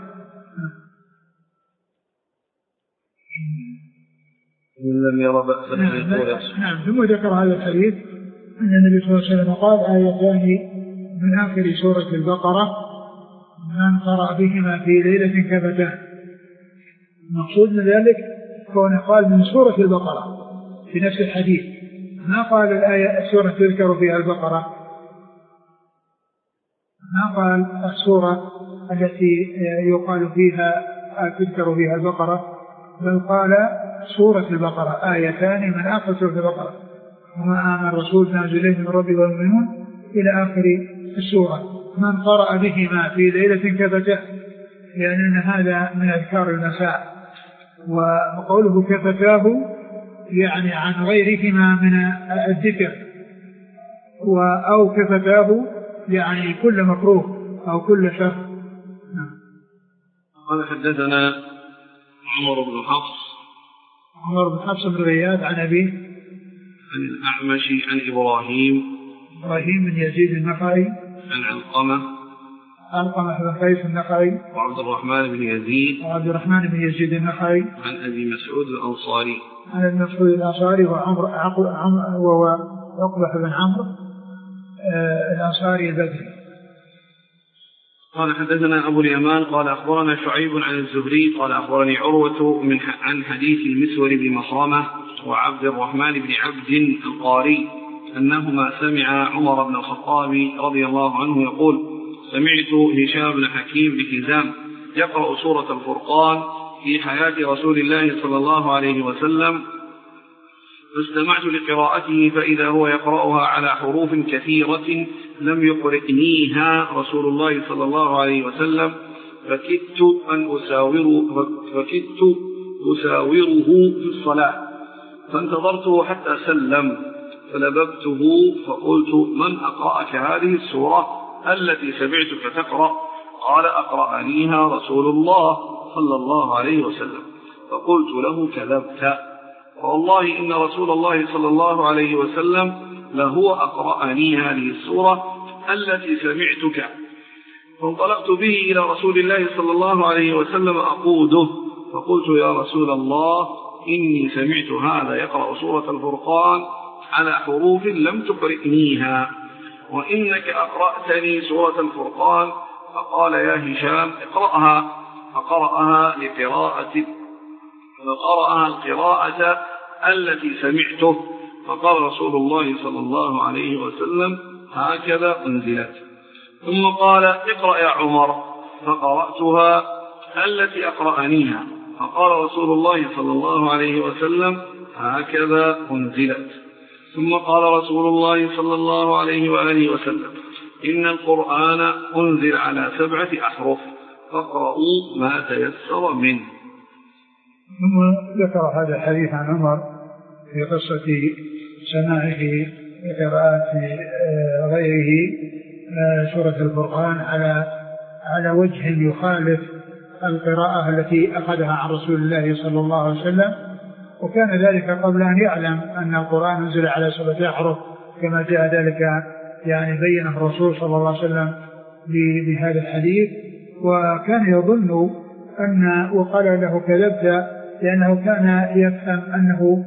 من لم يرى بأسا نعم. ثم ذكر هذا الحديث أن النبي صلى الله عليه وسلم قال آيتان من آخر سورة البقرة من قرأ بهما في ليلة كفتان. المقصود من ذلك كونه قال من سورة البقرة في نفس الحديث، ما قال الآية السورة تذكر فيها البقرة، ما قال السورة التي يقال فيها تذكر فيها البقرة، بل قال سورة البقرة آيتان من آخر سورة البقرة وما آمن الرسول نازل إليه من ربه والمؤمنون إلى آخر السورة. من قرأ بهما في ليلة كفتاه، لأن هذا من أذكار المساء. وقوله كفتاه يعني عن غيرهما من الذكر، أو كفتاه يعني كل مكروه أو كل شر. قال حدثنا عمر بن حفص عمر بن حفص بن غياث عن أبيه عن الأعمش عن إبراهيم إبراهيم بن يزيد النخعي عن علقمة علقمة بن قيس النخعي وعبد الرحمن بن يزيد وعبد الرحمن بن يزيد النخعي عن أبي مسعود الأنصاري عن ابي مسعود الأنصاري وعمر وهو عقبة بن عمرو الأنصاري البدري. قال حدثنا أبو اليمان قال أخبرنا شعيب عن الزهري قال أخبرني عروة من عن حديث المسور بن مخرمة وعبد الرحمن بن عبد القاري أنهما سمع عمر بن الخطاب رضي الله عنه يقول سمعت هشام بن حكيم بحزام يقرأ سورة الفرقان في حياة رسول الله صلى الله عليه وسلم، فاستمعت لقراءته فإذا هو يقرأها على حروف كثيرة لم يقرئنيها رسول الله صلى الله عليه وسلم، فكدت أن أساوره فكدت أساوره في الصلاة، فانتظرته حتى سلم فلببته فقلت من أقرأك هذه السورة التي سمعتك تقرأ؟ قال أقرأنيها رسول الله صلى الله عليه وسلم. فقلت له كذبت، والله إن رسول الله صلى الله عليه وسلم لهو أقرأني هذه السورة التي سمعتك. فانطلقت به إلى رسول الله صلى الله عليه وسلم أقوده، فقلت يا رسول الله إني سمعت هذا يقرأ سورة الفرقان على حروف لم تقرئنيها، وإنك أقرأتني سورة الفرقان. فقال يا هشام اقرأها، فقرأها لقراءة فقرأها القراءة التي سمعته. فقال رسول الله صلى الله عليه وسلم هكذا أنزلت. ثم قال اقرأ يا عمر، فقرأتها التي أقرأنيها. فقال رسول الله صلى الله عليه وسلم هكذا أنزلت. ثم قال رسول الله صلى الله عليه وآله وسلم إن القرآن أنزل على سبعة أحرف فاقرؤوا ما تيسر منه. ثم ذكر هذا الحديث عن عمر في قصة سماعه قراءة غيره سورة القرآن على على وجه يخالف القراءة التي أخذها عن رسول الله صلى الله عليه وسلم، وكان ذلك قبل أن يعلم أن القرآن نزل على سبعة أحرف كما جاء ذلك يعني بينه الرسول صلى الله عليه وسلم بهذا الحديث. وكان يظن أن وقال له كذبت لأنه كان يفهم أنه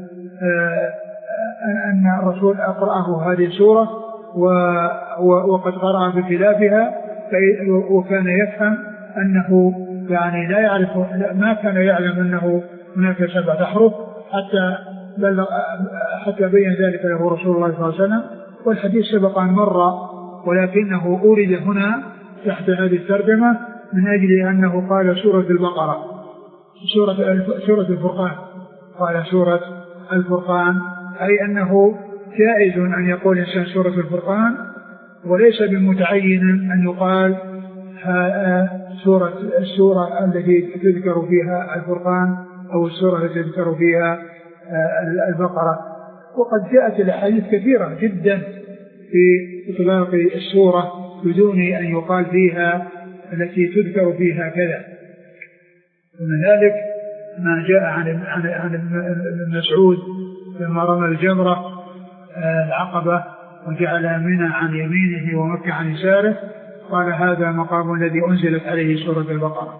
أن الرسول أقرأه هذه السورة وقد قرأ بخلافها، وكان يفهم أنه يعني لا يعرف ما كان يعلم أنه هناك سبعة أحرف حتى بلغ حتى بين ذلك له رسول الله صلى الله عليه وسلم. والحديث سبق أن مر، ولكنه أورد هنا تحت هذه الترجمة من أجل أنه قال سورة البقرة سورة سورة الفرقان قال سورة الفرقان، أي أنه جائز أن يقول إنسان سورة الفرقان، وليس بمتعين أن يقال سورة السورة التي تذكر فيها الفرقان أو السورة التي تذكر فيها البقرة. وقد جاءت الأحاديث كثيرة جدا في إطلاق السورة بدون أن يقال فيها التي تذكر فيها كذا. ومن ذلك ما جاء عن عن ابن مسعود لما رمى الجمرة العقبة وجعل منى عن يمينه ومكة عن يساره قال هذا مقام الذي أنزلت عليه سورة البقرة.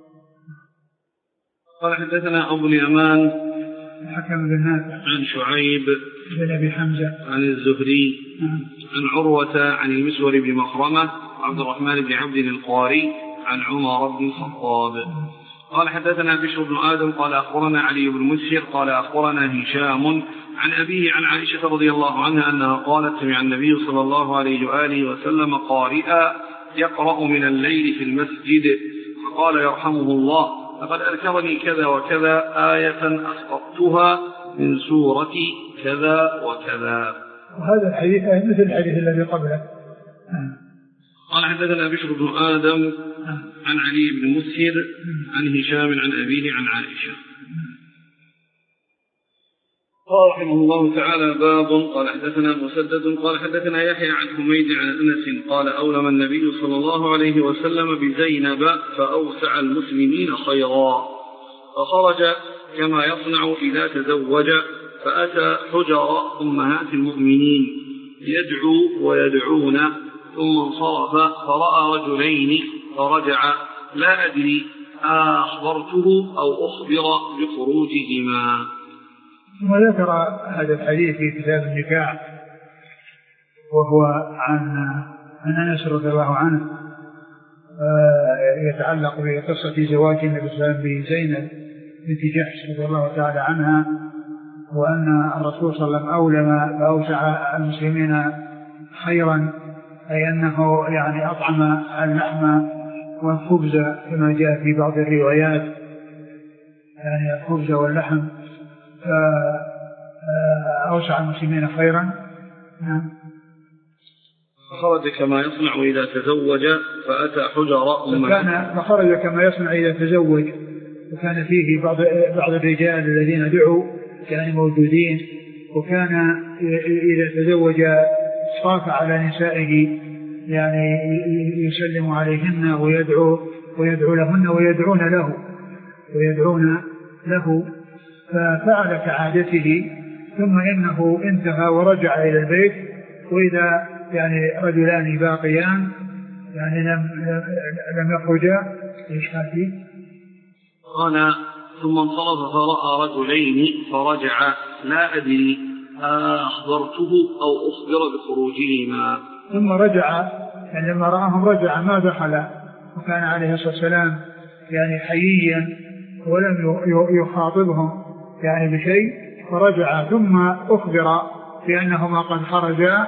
قال حدثنا أبو اليمان الحكم بن نافع عن شعيب بن أبي حمزة عن الزهري نعم. عن عروة عن المسور بن مخرمة عبد الرحمن بن عبد القاري عن عمر بن الخطاب قال حدثنا بشر بن آدم قال أخبرنا علي بن مسهر قال أخبرنا هشام عن أبيه عن عائشة رضي الله عنها أنها قالت سمع النبي صلى الله عليه وآله وسلم قارئا يقرأ من الليل في المسجد فقال يرحمه الله لقد أذكرني كذا وكذا آية أسقطتها من سورة كذا وكذا. وهذا الحديث مثل الحديث الذي قبله. قال حدثنا بشر بن آدم عن علي بن مسهر عن هشام عن أبيه عن عائشة. قال رحمه الله تعالى باب قال حدثنا مسدد قال حدثنا يحيى عن حميد عن أنس قال أولم النبي صلى الله عليه وسلم بزينب فأوسع المسلمين خيرا فخرج كما يصنع إذا تزوج فأتى حجر أمهات المؤمنين يدعو ويدعون ثم انصرف فرأى رجلين فرجع لا أدري أخبرته أو أخبر بخروجهما. ثم ذكر هذا الحديث في كتاب النكاح وهو عن عن أنس رضي الله عنه يتعلق بقصة زواج النبي صلى الله عليه وسلم بزينب بنت جحش رضي الله تعالى عنها وأن الرسول صلى الله عليه وسلم أولم فأوسع المسلمين خيرا أي أنه يعني أطعم اللحم والخبز كما جاء في بعض الروايات يعني الخبز واللحم فأوسع المسلمين خيرا. نعم. فخرج كما يصنع إذا تزوج فأتى حجر أمه فخرج كما يصنع إذا تزوج وكان فيه بعض بعض الرجال الذين دعوا كانوا موجودين وكان إذا تزوج صاف على نسائه يعني يسلم عليهن ويدعو ويدعو لهن ويدعون له ويدعون له ففعل كعادته ثم إنه انتهى ورجع إلى البيت وإذا يعني رجلان باقيان يعني لم لم يخرجا ايش قال فيه؟ قال ثم انصرف فرأى رجلين فرجع لا أدري أخبرته أو أخبر بخروجهما. ثم رجع يعني لما رآهم رجع ما دخل وكان عليه الصلاة والسلام يعني حييا ولم يخاطبهم يعني بشيء فرجع ثم أخبر بأنهما قد خرجا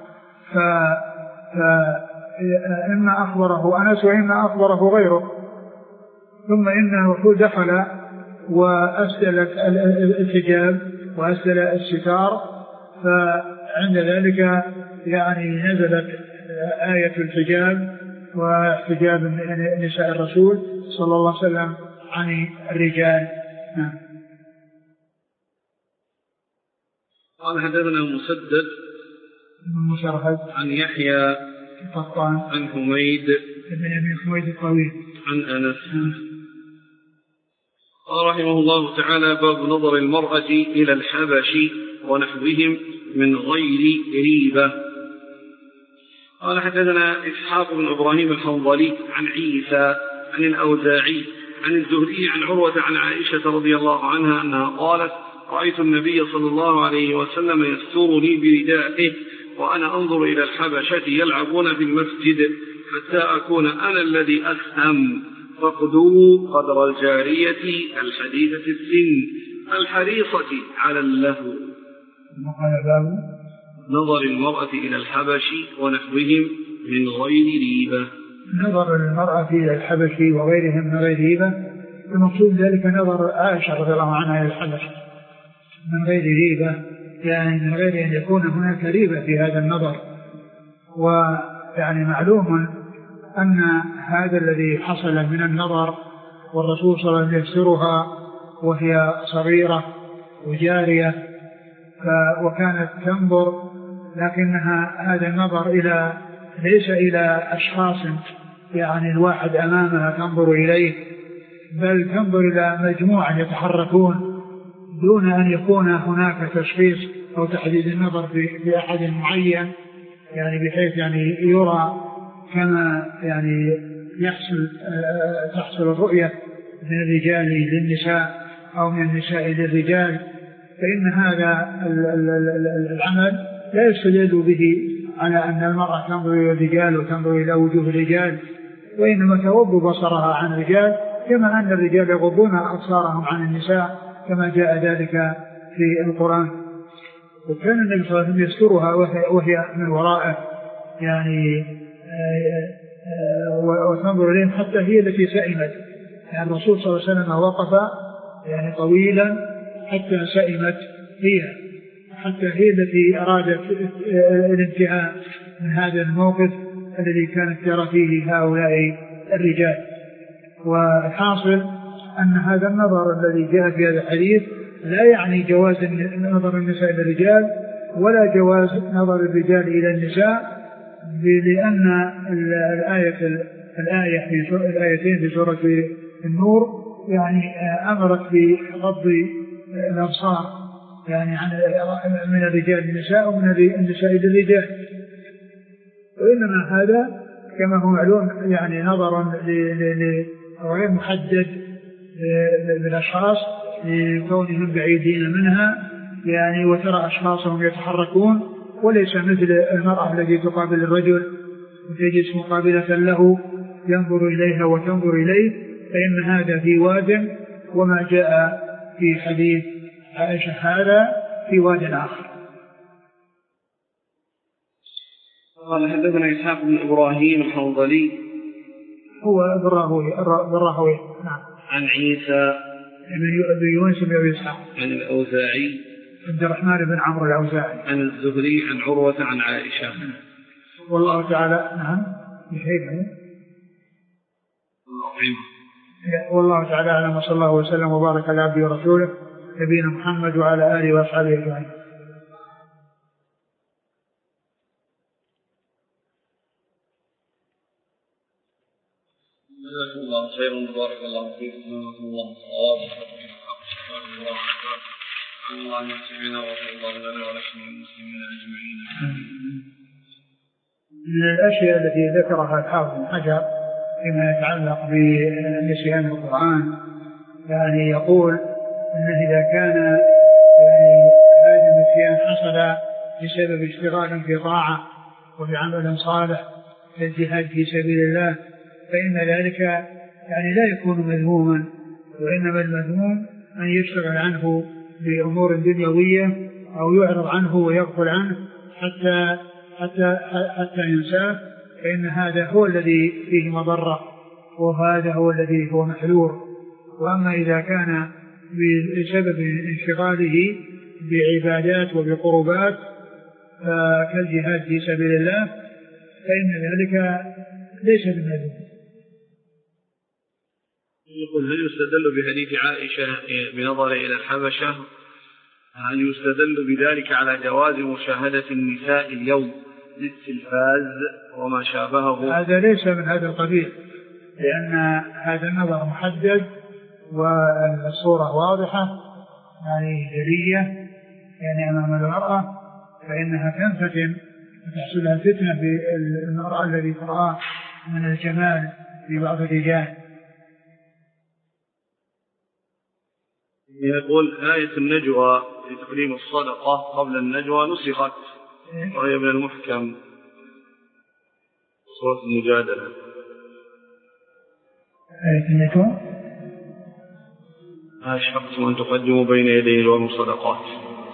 فإما أخبره أنس وإما أخبره غيره ثم إنه دخل وأسدل الحجاب وأسدل الستار فعند ذلك يعني نزلت آية الحجاب وحجاب نساء الرسول صلى الله عليه وسلم عن الرجال. نعم. قال حدثنا مسدد مشرحد عن يحيى قطان عن حميد بن أبي حميد الطويل عن أنس. قال رحمه الله تعالى باب نظر المرأة إلى الحبش ونحوهم من غير ريبة. قال حدثنا إسحاق بن إبراهيم الحنظلي عن عيسى عن الأوزاعي عن الزهري عن عروة عن عائشة رضي الله عنها أنها قالت رأيت النبي صلى الله عليه وسلم يسترني بردائه وأنا أنظر إلى الحبشة يلعبون في المسجد حتى أكون أنا الذي أسهم فاقدروا قدر الجارية الحديثة السن الحريصة على اللهو. نظر المرأة إلى الحبش ونحوهم من غير ريبة. نظر المرأة إلى الحبش وغيرهم من غير ريبة المقصود ذلك نظر عائشة رضي الله عنها إلى الحبش من غير ريبة يعني من غير أن يكون هناك ريبة في هذا النظر. ويعني معلوم أن هذا الذي حصل من النظر والرسول صلى الله عليه وسلم يفسرها وهي صغيرة وجارية وكانت تنظر، لكنها هذا النظر إلى ليس إلى أشخاص يعني الواحد أمامها تنظر إليه، بل تنظر إلى مجموعة يتحركون دون أن يكون هناك تشخيص أو تحديد النظر في أحد معين، يعني بحيث يعني يرى كما يعني يحصل تحصل الرؤية من الرجال للنساء أو من النساء للرجال. فإن هذا العمل لا يستدل به على أن المرأة تنظر إلى الرجال وتنظر إلى وجوه الرجال، وإنما تغض بصرها عن الرجال كما أن الرجال يغضون أبصارهم عن النساء كما جاء ذلك في القرآن. وكان النبي صلى الله عليه وسلم يسترها وهي من ورائه يعني وتنظر إليهم حتى هي التي سئمت، يعني الرسول صلى الله عليه وسلم وقف يعني طويلا حتى سئمت هي، حتى هي التي أرادت الانتهاء من هذا الموقف الذي كانت ترى فيه هؤلاء الرجال. والحاصل أن هذا النظر الذي جاء في هذا الحديث لا يعني جواز نظر النساء إلى الرجال ولا جواز نظر الرجال إلى النساء، لأن الآية الآية في الآيتين في سورة النور يعني أمرت بغض الأبصار يعني من الرجال للنساء ومن النساء للرجال، وإنما هذا كما هو معلوم يعني نظرا غير محدد بالأشخاص لكونهم بعيدين منها يعني، وترى أشخاصهم يتحركون وليس مثل المرأة التي تقابل الرجل وتجلس مقابلة له ينظر إليها وتنظر إليه، فإن هذا في واد وما جاء في حديث عائشة هذا في واد آخر. قال حدثنا إسحاق بن إبراهيم الحنظلي هو بالراهوي نعم عن عيسى بن يونس بن أبي إسحاق عن الأوزاعي عبد الرحمن بن عمرو الأوزاعي عن الزهري عن عروة عن عائشة. والله تعالى نعم بشيء والله تعالى أعلم، وصلى الله وسلم وبارك على عبده ورسوله نبينا محمد وعلى آله وأصحابه أجمعين. جزاكم الله خيرا وبارك الله فيكم ورحمة الله وبركاته. الله يسلمنا وصلى الله لنا ولكم المسلمين أجمعين. من الأشياء التي ذكرها الحافظ بن حجر فيما يتعلق بنسيان القرآن يعني يقول أنه إذا كان يعني هذا النسيان حصل بسبب اشتغال في طاعة وفي عمل صالح كالجهاد في سبيل الله فإن ذلك يعني لا يكون مذموما، وإنما المذموم أن يشتغل عنه بأمور دنيوية أو يعرض عنه ويغفل عنه حتى حتى حتى ينساه، فإن هذا هو الذي فيه مضرة وهذا هو الذي هو محذور. وأما إذا كان بسبب انشغاله بعبادات وبقربات كالجهاد في سبيل الله فإن ذلك ليس بمذموم. يقول هل يستدل بحديث عائشة بنظر إلى الحبشة؟ هل يستدل بذلك على جواز مشاهدة النساء اليوم للتلفاز وما شابهه؟ هذا ليس من هذا القبيل، لأن هذا النظر محدد والصورة واضحة يعني جلية يعني أمام المرأة، فإنها تنفتن وتحصل لها فتنة في المرأة الذي تراه من الجمال في بعض الرجال. يقول آية النجوى في تقديم الصدقة قبل النجوى نسخت وهي من المحكم سورة المجادلة. آية النجوى أشفقتم أن تقدموا بين يدي الوم الصدقات.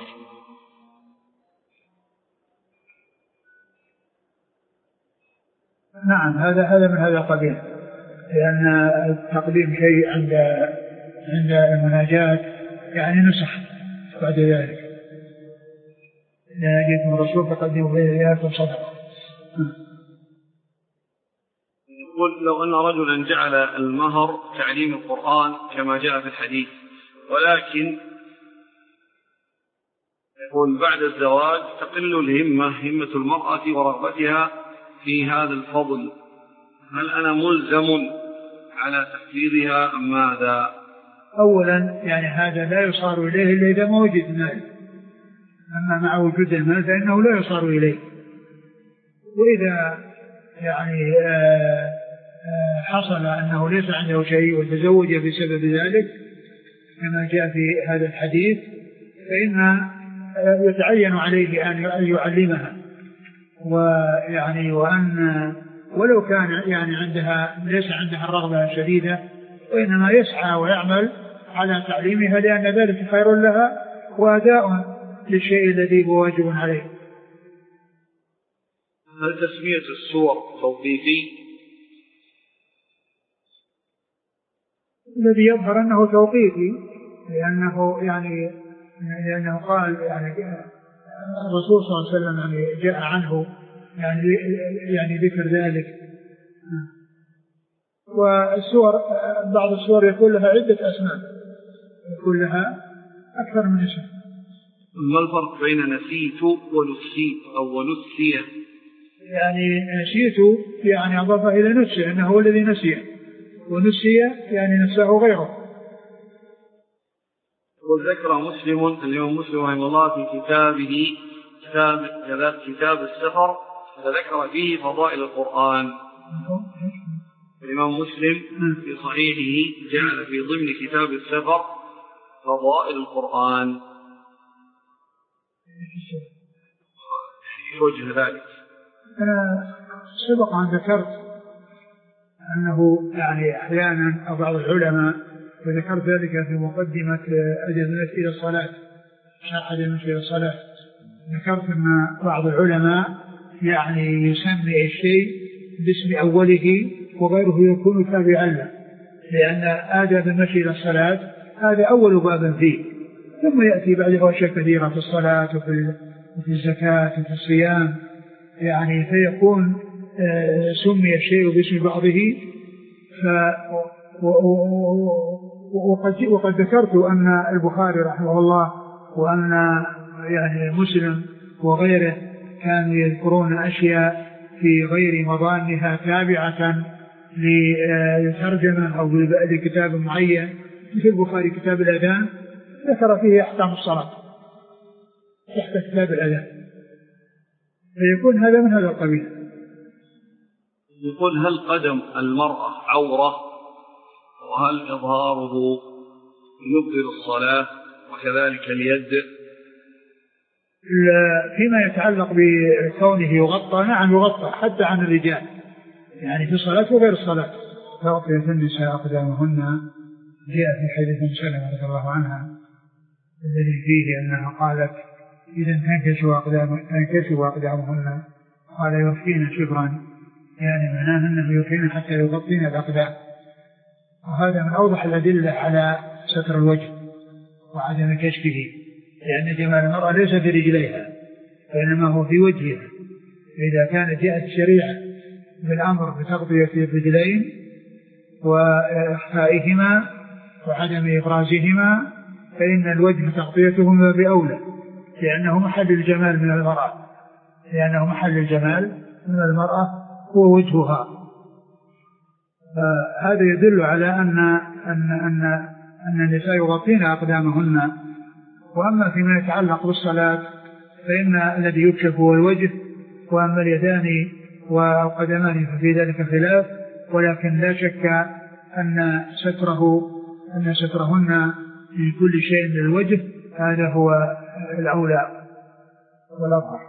نعم هذا هذا من هذا القبيل، لأن تقديم شيء عند عند المناجاة يعني نسخ بعد ذلك. إذا جئتم الرسول فقدموا بين يديكم صدقة. قل لو أن رجلا جعل المهر تعليم القرآن كما جاء في الحديث، ولكن يقول بعد الزواج تقل الهمة همة المرأة ورغبتها في هذا الفضل، هل أنا ملزم على تحفيظها أم ماذا؟ أولا يعني هذا لا يصار إليه إلا إذا ما وجد مال، أما مع وجود المال فإنه لا يصار إليه. وإذا يعني حصل أنه ليس عنده شيء وتزوج بسبب ذلك كما جاء في هذا الحديث، فإن يتعين عليه أن يعلمها، ويعني وأن ولو كان يعني عندها ليس عندها الرغبة شديدة، وإنما يسعى ويعمل على تعليمها، لأن ذلك خير لها وأداء للشيء الذي هو واجب عليه. هل تسمية السور توقيفي؟ الذي يظهر أنه توقيفي، لأنه يعني لأنه قال يعني الرسول صلى الله عليه وسلم يعني جاء عنه يعني يعني ذكر ذلك. والسور بعض السور يكون لها عدة أسماء، يكون لها أكثر من اسم. ما الفرق بين نسيت ونسيت أو ونسي؟ يعني نسيت يعني أضافه إلى نفسه أنه هو الذي نسيه، ونسي يعني نساه غيره. وذكر مسلم اليوم مسلم رحمه الله في كتابه كتاب كتاب السفر فذكر فيه فضائل القرآن. الإمام مسلم في صحيحه جعل في ضمن كتاب السفر فضائل القرآن. وجه ذلك أنا سبق أن ذكرت أنه يعني أحيانا أو بعض العلماء، وذكرت ذلك في مقدمة أدب إلى الصلاة شرح أدب إلى الصلاة، ذكرت أن بعض العلماء يعني يسمي الشيء باسم أوله وغيره يكون تابعا له، لأن آداب المشي إلى الصلاة هذا أول باب فيه، ثم يأتي بعده أشياء كثيرة في الصلاة وفي الزكاة وفي الصيام، يعني فيكون سمي الشيء باسم بعضه. ف وقد, وقد ذكرت أن البخاري رحمه الله وأن يعني مسلم وغيره كانوا يذكرون أشياء في غير مضانها تابعة لترجمة أو لكتاب معين، مثل البخاري كتاب الأذان ذكر فيه أحكام الصلاة تحت كتاب الأذان، فيكون هذا من هذا القبيل. يقول هل قدم المرأة عورة، وهل إظهاره يبطل الصلاة، وكذلك اليد؟ فيما يتعلق بكونه يغطى، نعم يغطى حتى عن الرجال، يعني في الصلاة وغير الصلاة. تغطية النساء أقدامهن جاء في حديث أم سلمة رضي الله عنها الذي فيه أنها قالت إذا تنكشوا أقدامهن قال يرفين شبرا، يعني معناه أنه يرفين حتى يغطين الأقدام، وهذا من أوضح الأدلة على ستر الوجه وعدم كشفه، لأن جمال المرأة ليس في رجليها وإنما هو في وجهها. فإذا كانت جاءت الشريعة بالأمر بتغطية الرجلين وإخفائهما وعدم إبرازهما، فإن الوجه تغطيتهما بأولى، لأنه محل الجمال من المرأة لأنه محل الجمال من المرأة هو وجهها. فهذا يدل على أن أن أن أن النساء يغطين أقدامهن. وأما فيما يتعلق بالصلاة فإن الذي يكشف هو الوجه، وأما اليدان والقدمان ففي ذلك خلاف، ولكن لا شك أن ستره أن سترهن من كل شيء من الوجه هذا هو الأولى والأظهر.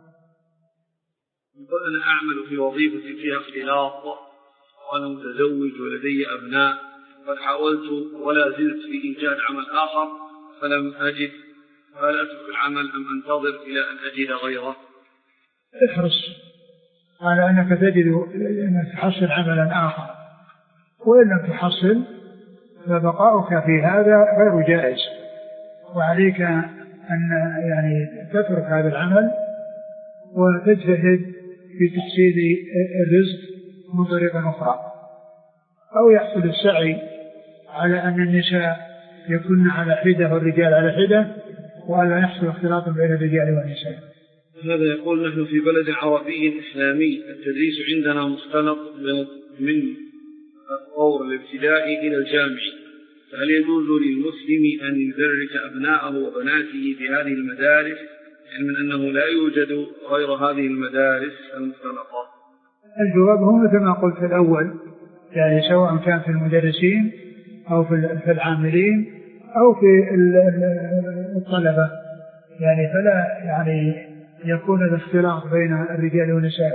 يقول أنا أعمل في وظيفة فيها اختلاط وأنا متزوج ولدي أبناء، قد حاولت ولا زلت في إيجاد عمل آخر فلم أجد، فهل أترك العمل أم أنتظر إلى أن أجد غيره؟ احرص على أنك تجد أنك تحصل عملا آخر، وإن لم تحصل فبقاؤك في هذا غير جائز، وعليك أن يعني تترك هذا العمل وتجتهد في تحصيل الرزق من طريقة أخرى، أو يحصل السعي على أن النساء يكون على حدة والرجال على حدة، وألا يحصل اختلاط بين الرجال والنساء. هذا يقول: نحن في بلد عربي إسلامي، التدريس عندنا مختلط من الطور الابتدائي إلى الجامعي، فهل يجوز للمسلم أن يدرس أبناءه وبناته في هذه المدارس، علما أنه لا يوجد غير هذه المدارس المختلطة؟ الجواب هو مثل ما قلت في الأول، يعني سواء كان في المدرسين أو في العاملين أو في الطلبة، يعني فلا يعني يكون الاختلاط بين الرجال والنساء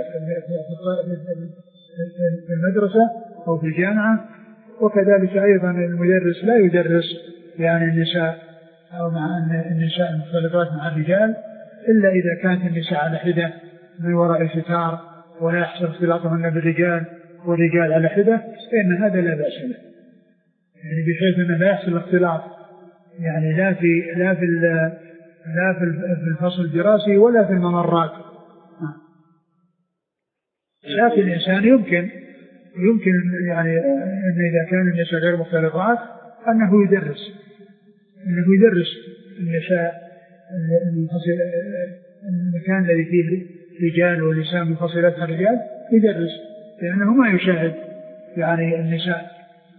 في المدرسة أو في الجامعة. وكذلك أيضا المدرس لا يدرس يعني النساء أو مع النساء المختلطات مع الرجال إلا إذا كانت النساء على حدة من وراء ستار ولا يحصل اختلاطهن بالرجال والرجال على حدة، فإن هذا لا بأس له، يعني بحيث أنه لا يحصل اختلاط يعني لا في لا في لا في الفصل الدراسي ولا في الممرات. لكن الإنسان يمكن يمكن يعني أن إذا كان النساء غير مختلطات أنه يدرس أنه يدرس النساء المكان الذي فيه رجال ونساء من فصيلتها الرجال يدرس، لأنه ما يشاهد يعني النساء.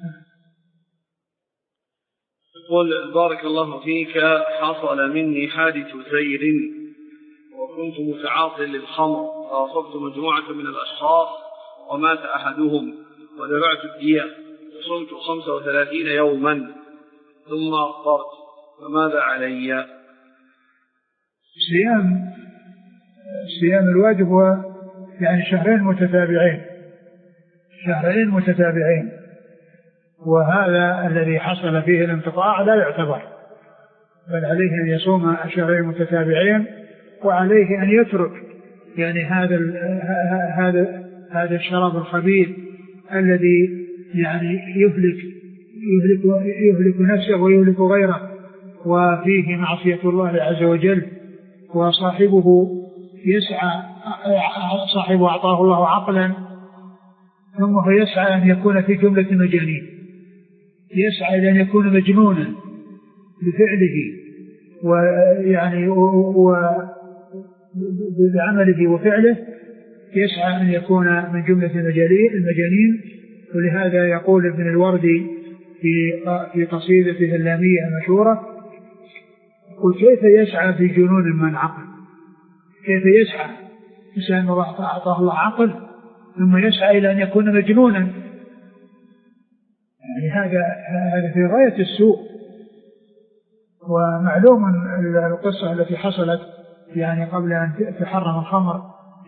يقول: بارك الله فيك، حصل مني حادث سير وكنت متعاطي للخمر، فأصبت مجموعة من الأشخاص ومات أحدهم ودفعت الدية وصمت خمسة وثلاثين يوما ثم أفطرت، فماذا علي؟ صيام صيام الواجب هو يعني شهرين متتابعين شهرين متتابعين وهذا الذي حصل فيه الانقطاع لا يعتبر، بل عليه أن يصوم شهرين متتابعين، وعليه أن يترك يعني هذا هذا هذا الشراب الخبيث الذي يعني يهلك يهلك يهلك نفسه ويهلك غيره وفيه معصية الله عز وجل، وصاحبه يسعى صاحبه أعطاه الله عقلا ثم هو يسعى أن يكون في جملة المجانين، يسعى إلى أن يكون مجنونا بفعله ويعني بعمله وفعله، يسعى أن يكون من جملة المجانين. ولهذا يقول ابن الوردي في في قصيدته اللامية المشهورة: قل كيف يسعى في جنون من عقل، كيف يسعى إنسان أعطاه الله عقل ثم يسعى إلى أن يكون مجنونا، يعني هذا هذا في غاية السوء. ومعلوم القصة التي حصلت يعني قبل أن تحرم الخمر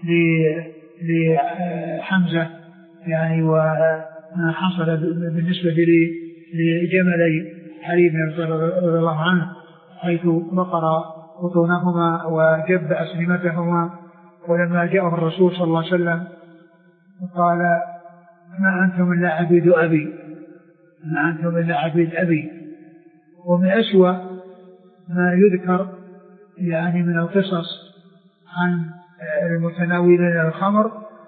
لحمزة، يعني وما حصل بالنسبة لجملي علي بن رضي الله عنه، حيث بقر بطونهما وجب أسلمتهما، ولما جاءه الرسول صلى الله عليه وسلم قال: ما أنتم إلا عبيد أبي ما أنتم إلا عبيد أبي. ومن أسوأ ما يذكر يعني من القصص عن المتناولين الخمر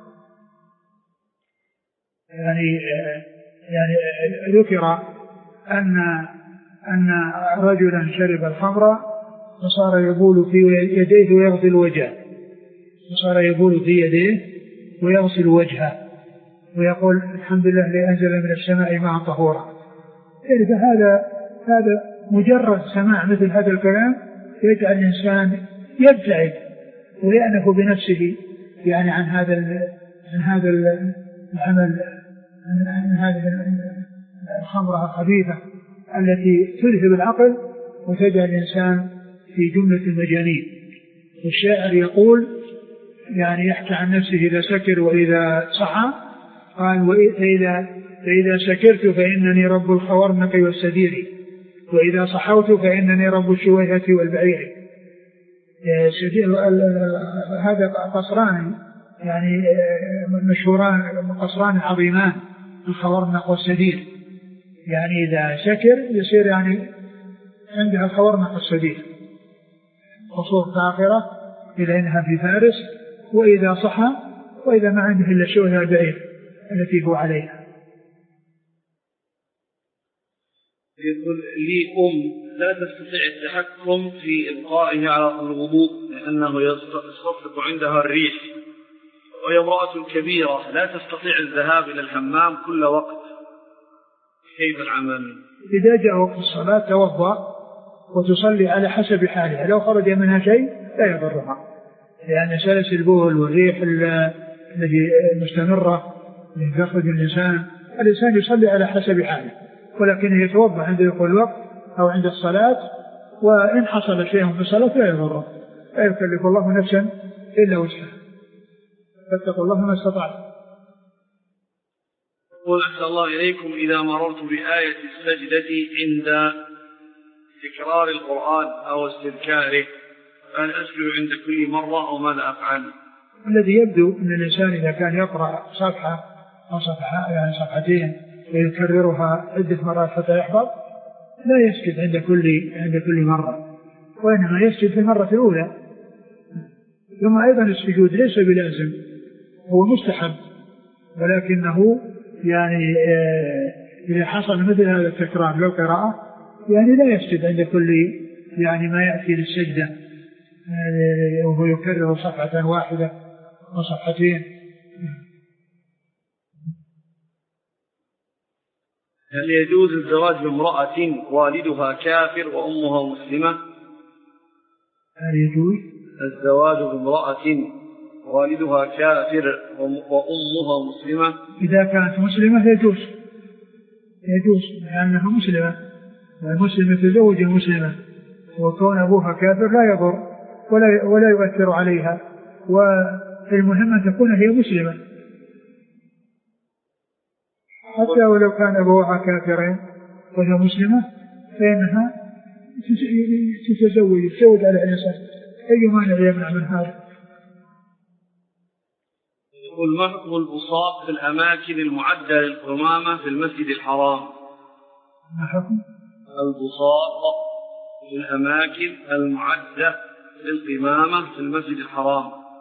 يعني يعني ذكر أن أن رجلا شرب الخمر فصار يبول في يديه ويغسل وجهه فصار يبول في يديه ويغسل وجهه ويقول: الحمد لله الذي أنزل من السماء ماء طهورا. يعني فهذا هذا مجرد سماع مثل هذا الكلام يجعل الإنسان يبتعد ويأنف بنفسه يعني عن هذا عن هذا العمل، عن هذه الخمرة الخبيثة التي تذهب العقل وتجعل الإنسان في جملة المجانين. والشاعر يقول يعني يحكي عن نفسه: إذا سكر وإذا صحى قال: وإذا فإذا سكرت فإنني رب الخورنق والسدير، وإذا صحوت فإنني رب الشويهة والبعير. هذا قصران يعني مشهوران، قصران عظيمان، الخورنق والسدير، يعني إذا سكر يصير يعني عندها الخورنق والسدير، قصور فاخرة إلى إنها في فارس، وإذا صحى وإذا ما عنده إلا شوية البعير، التي هو عليها. يقول لي أم لا تستطيع التحكم في إلقائه على الوضوء لأنه يصطفق عندها الريح، وهي امرأة كبيرة لا تستطيع الذهاب إلى الحمام كل وقت، كيف العمل؟ إذا جاء وقت الصلاة توضأ وتصلي على حسب حالها، لو خرج منها شيء لا يضرها، لأن سلس البول والريح التي مستمرة من يخرج الإنسان، الإنسان يصلي على حسب حاله، ولكن يتوضأ عند دخول الوقت أو عند الصلاة، وإن حصل شيء في الصلاة لا يضره، لا يكلف الله نفسا إلا وسعها، فاتقوا الله ما استطعتم. يقول أحسن الله إليكم إذا مررت بآية السجدة عند تكرار القرآن أو استذكاره فهل أسجد عند كل مرة أو ماذا أفعل؟ الذي يبدو أن الإنسان إذا كان يقرأ صفحة أو صفحة يعني صفحتين ويكررها عدة مرات حتى يحفظ لا يسجد عند كل عند كل مرة، وإنما يسجد في المرة الأولى. ثم أيضا السجود ليس بلازم، هو مستحب، ولكنه يعني إذا حصل مثل هذا التكرار للقراءة يعني لا يسجد عند كل يعني ما يأتي للسجدة وهو يكرر صفحة واحدة وصفحتين. هل يجوز الزواج بامرأة والدها كافر وأمها مسلمة؟ هل يجوز الزواج بامرأة والدها كافر وأمها مسلمة؟ إذا كانت مسلمة يجوز يجوز لأنها مسلمة، والمسلمة تزوج المسلمة، وكون أبوها كافر لا يضر ولا ولا يؤثر عليها، والمهم أن تكون هي مسلمة، حتى ولو كان أبوها كافرين وهي مسلمة فإنها تتزوج تزوج على الإنسان، أي مانع يمنع من هذا. يقول ما حكم البصاق في الأماكن المعدة للقمامة في المسجد الحرام؟ ما حكم البصاق في الأماكن المعدة للقمامة في المسجد الحرام؟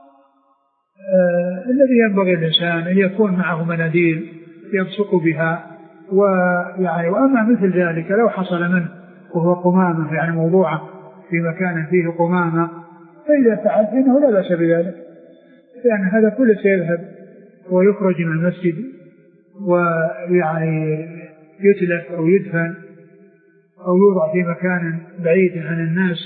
آه الذي ينبغي الإنسان أن يكون معه مناديل يبصق بها، ويعني وأما مثل ذلك لو حصل منه وهو قمامة يعني موضوعة في مكان فيه قمامة فإذا فعل فإنه لا بأس بذلك، لأن هذا كله سيذهب ويخرج من المسجد ويعني يتلف أو يدفن أو يوضع في مكان بعيد عن الناس.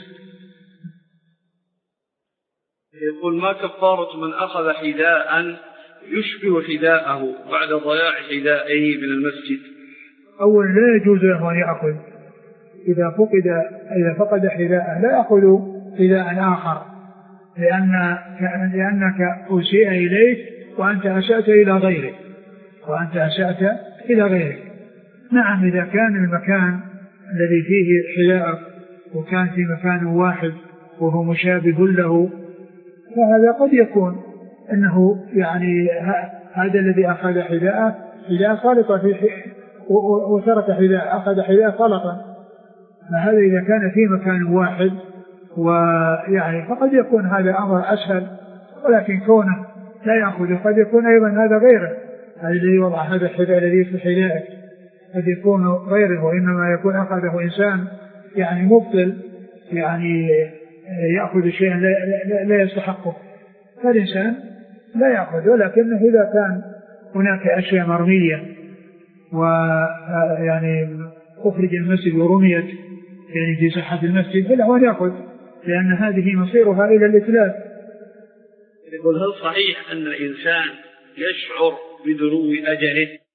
يقول ما كفارة من أخذ حذاء يشبه حذاءه بعد ضياع حذائه من المسجد؟ أول لا يجوز له أن يأخذ، إذا فقد إذا فقد حذاءه لا يأخذ حذاء آخر، لأن لأنك أسيء إليك وأنت أسأت إلى غيرك وأنت أسأت إلى غيرك. نعم إذا كان المكان الذي فيه حذاءك وكان في مكان واحد وهو مشابه له فهذا قد يكون أنه يعني هذا الذي أخذ حذاءه حذاء خالطة في وترك حذاء أخذ حذاء خلطا، فهذا إذا كان في مكان واحد ويعني فقد يكون هذا أمر أسهل، ولكن كونه لا يأخذ قد يكون أيضا هذا غيره، هذا الذي وضع هذا الحذاء الذي في حذائك قد يكون غيره، وإنما يكون أخذه إنسان يعني مبطل يعني يأخذ شيئا لا, لا, لا يستحقه، فالإنسان لا يأخذ، ولكنه إذا كان هناك أشياء مرمية ويعني أخرج المسجد ورميت يعني في صحة المسجد فله أن يأخذ، لأن هذه مصيرها إلى الإتلاف. يقول هل صحيح أن الإنسان يشعر بدنو أجله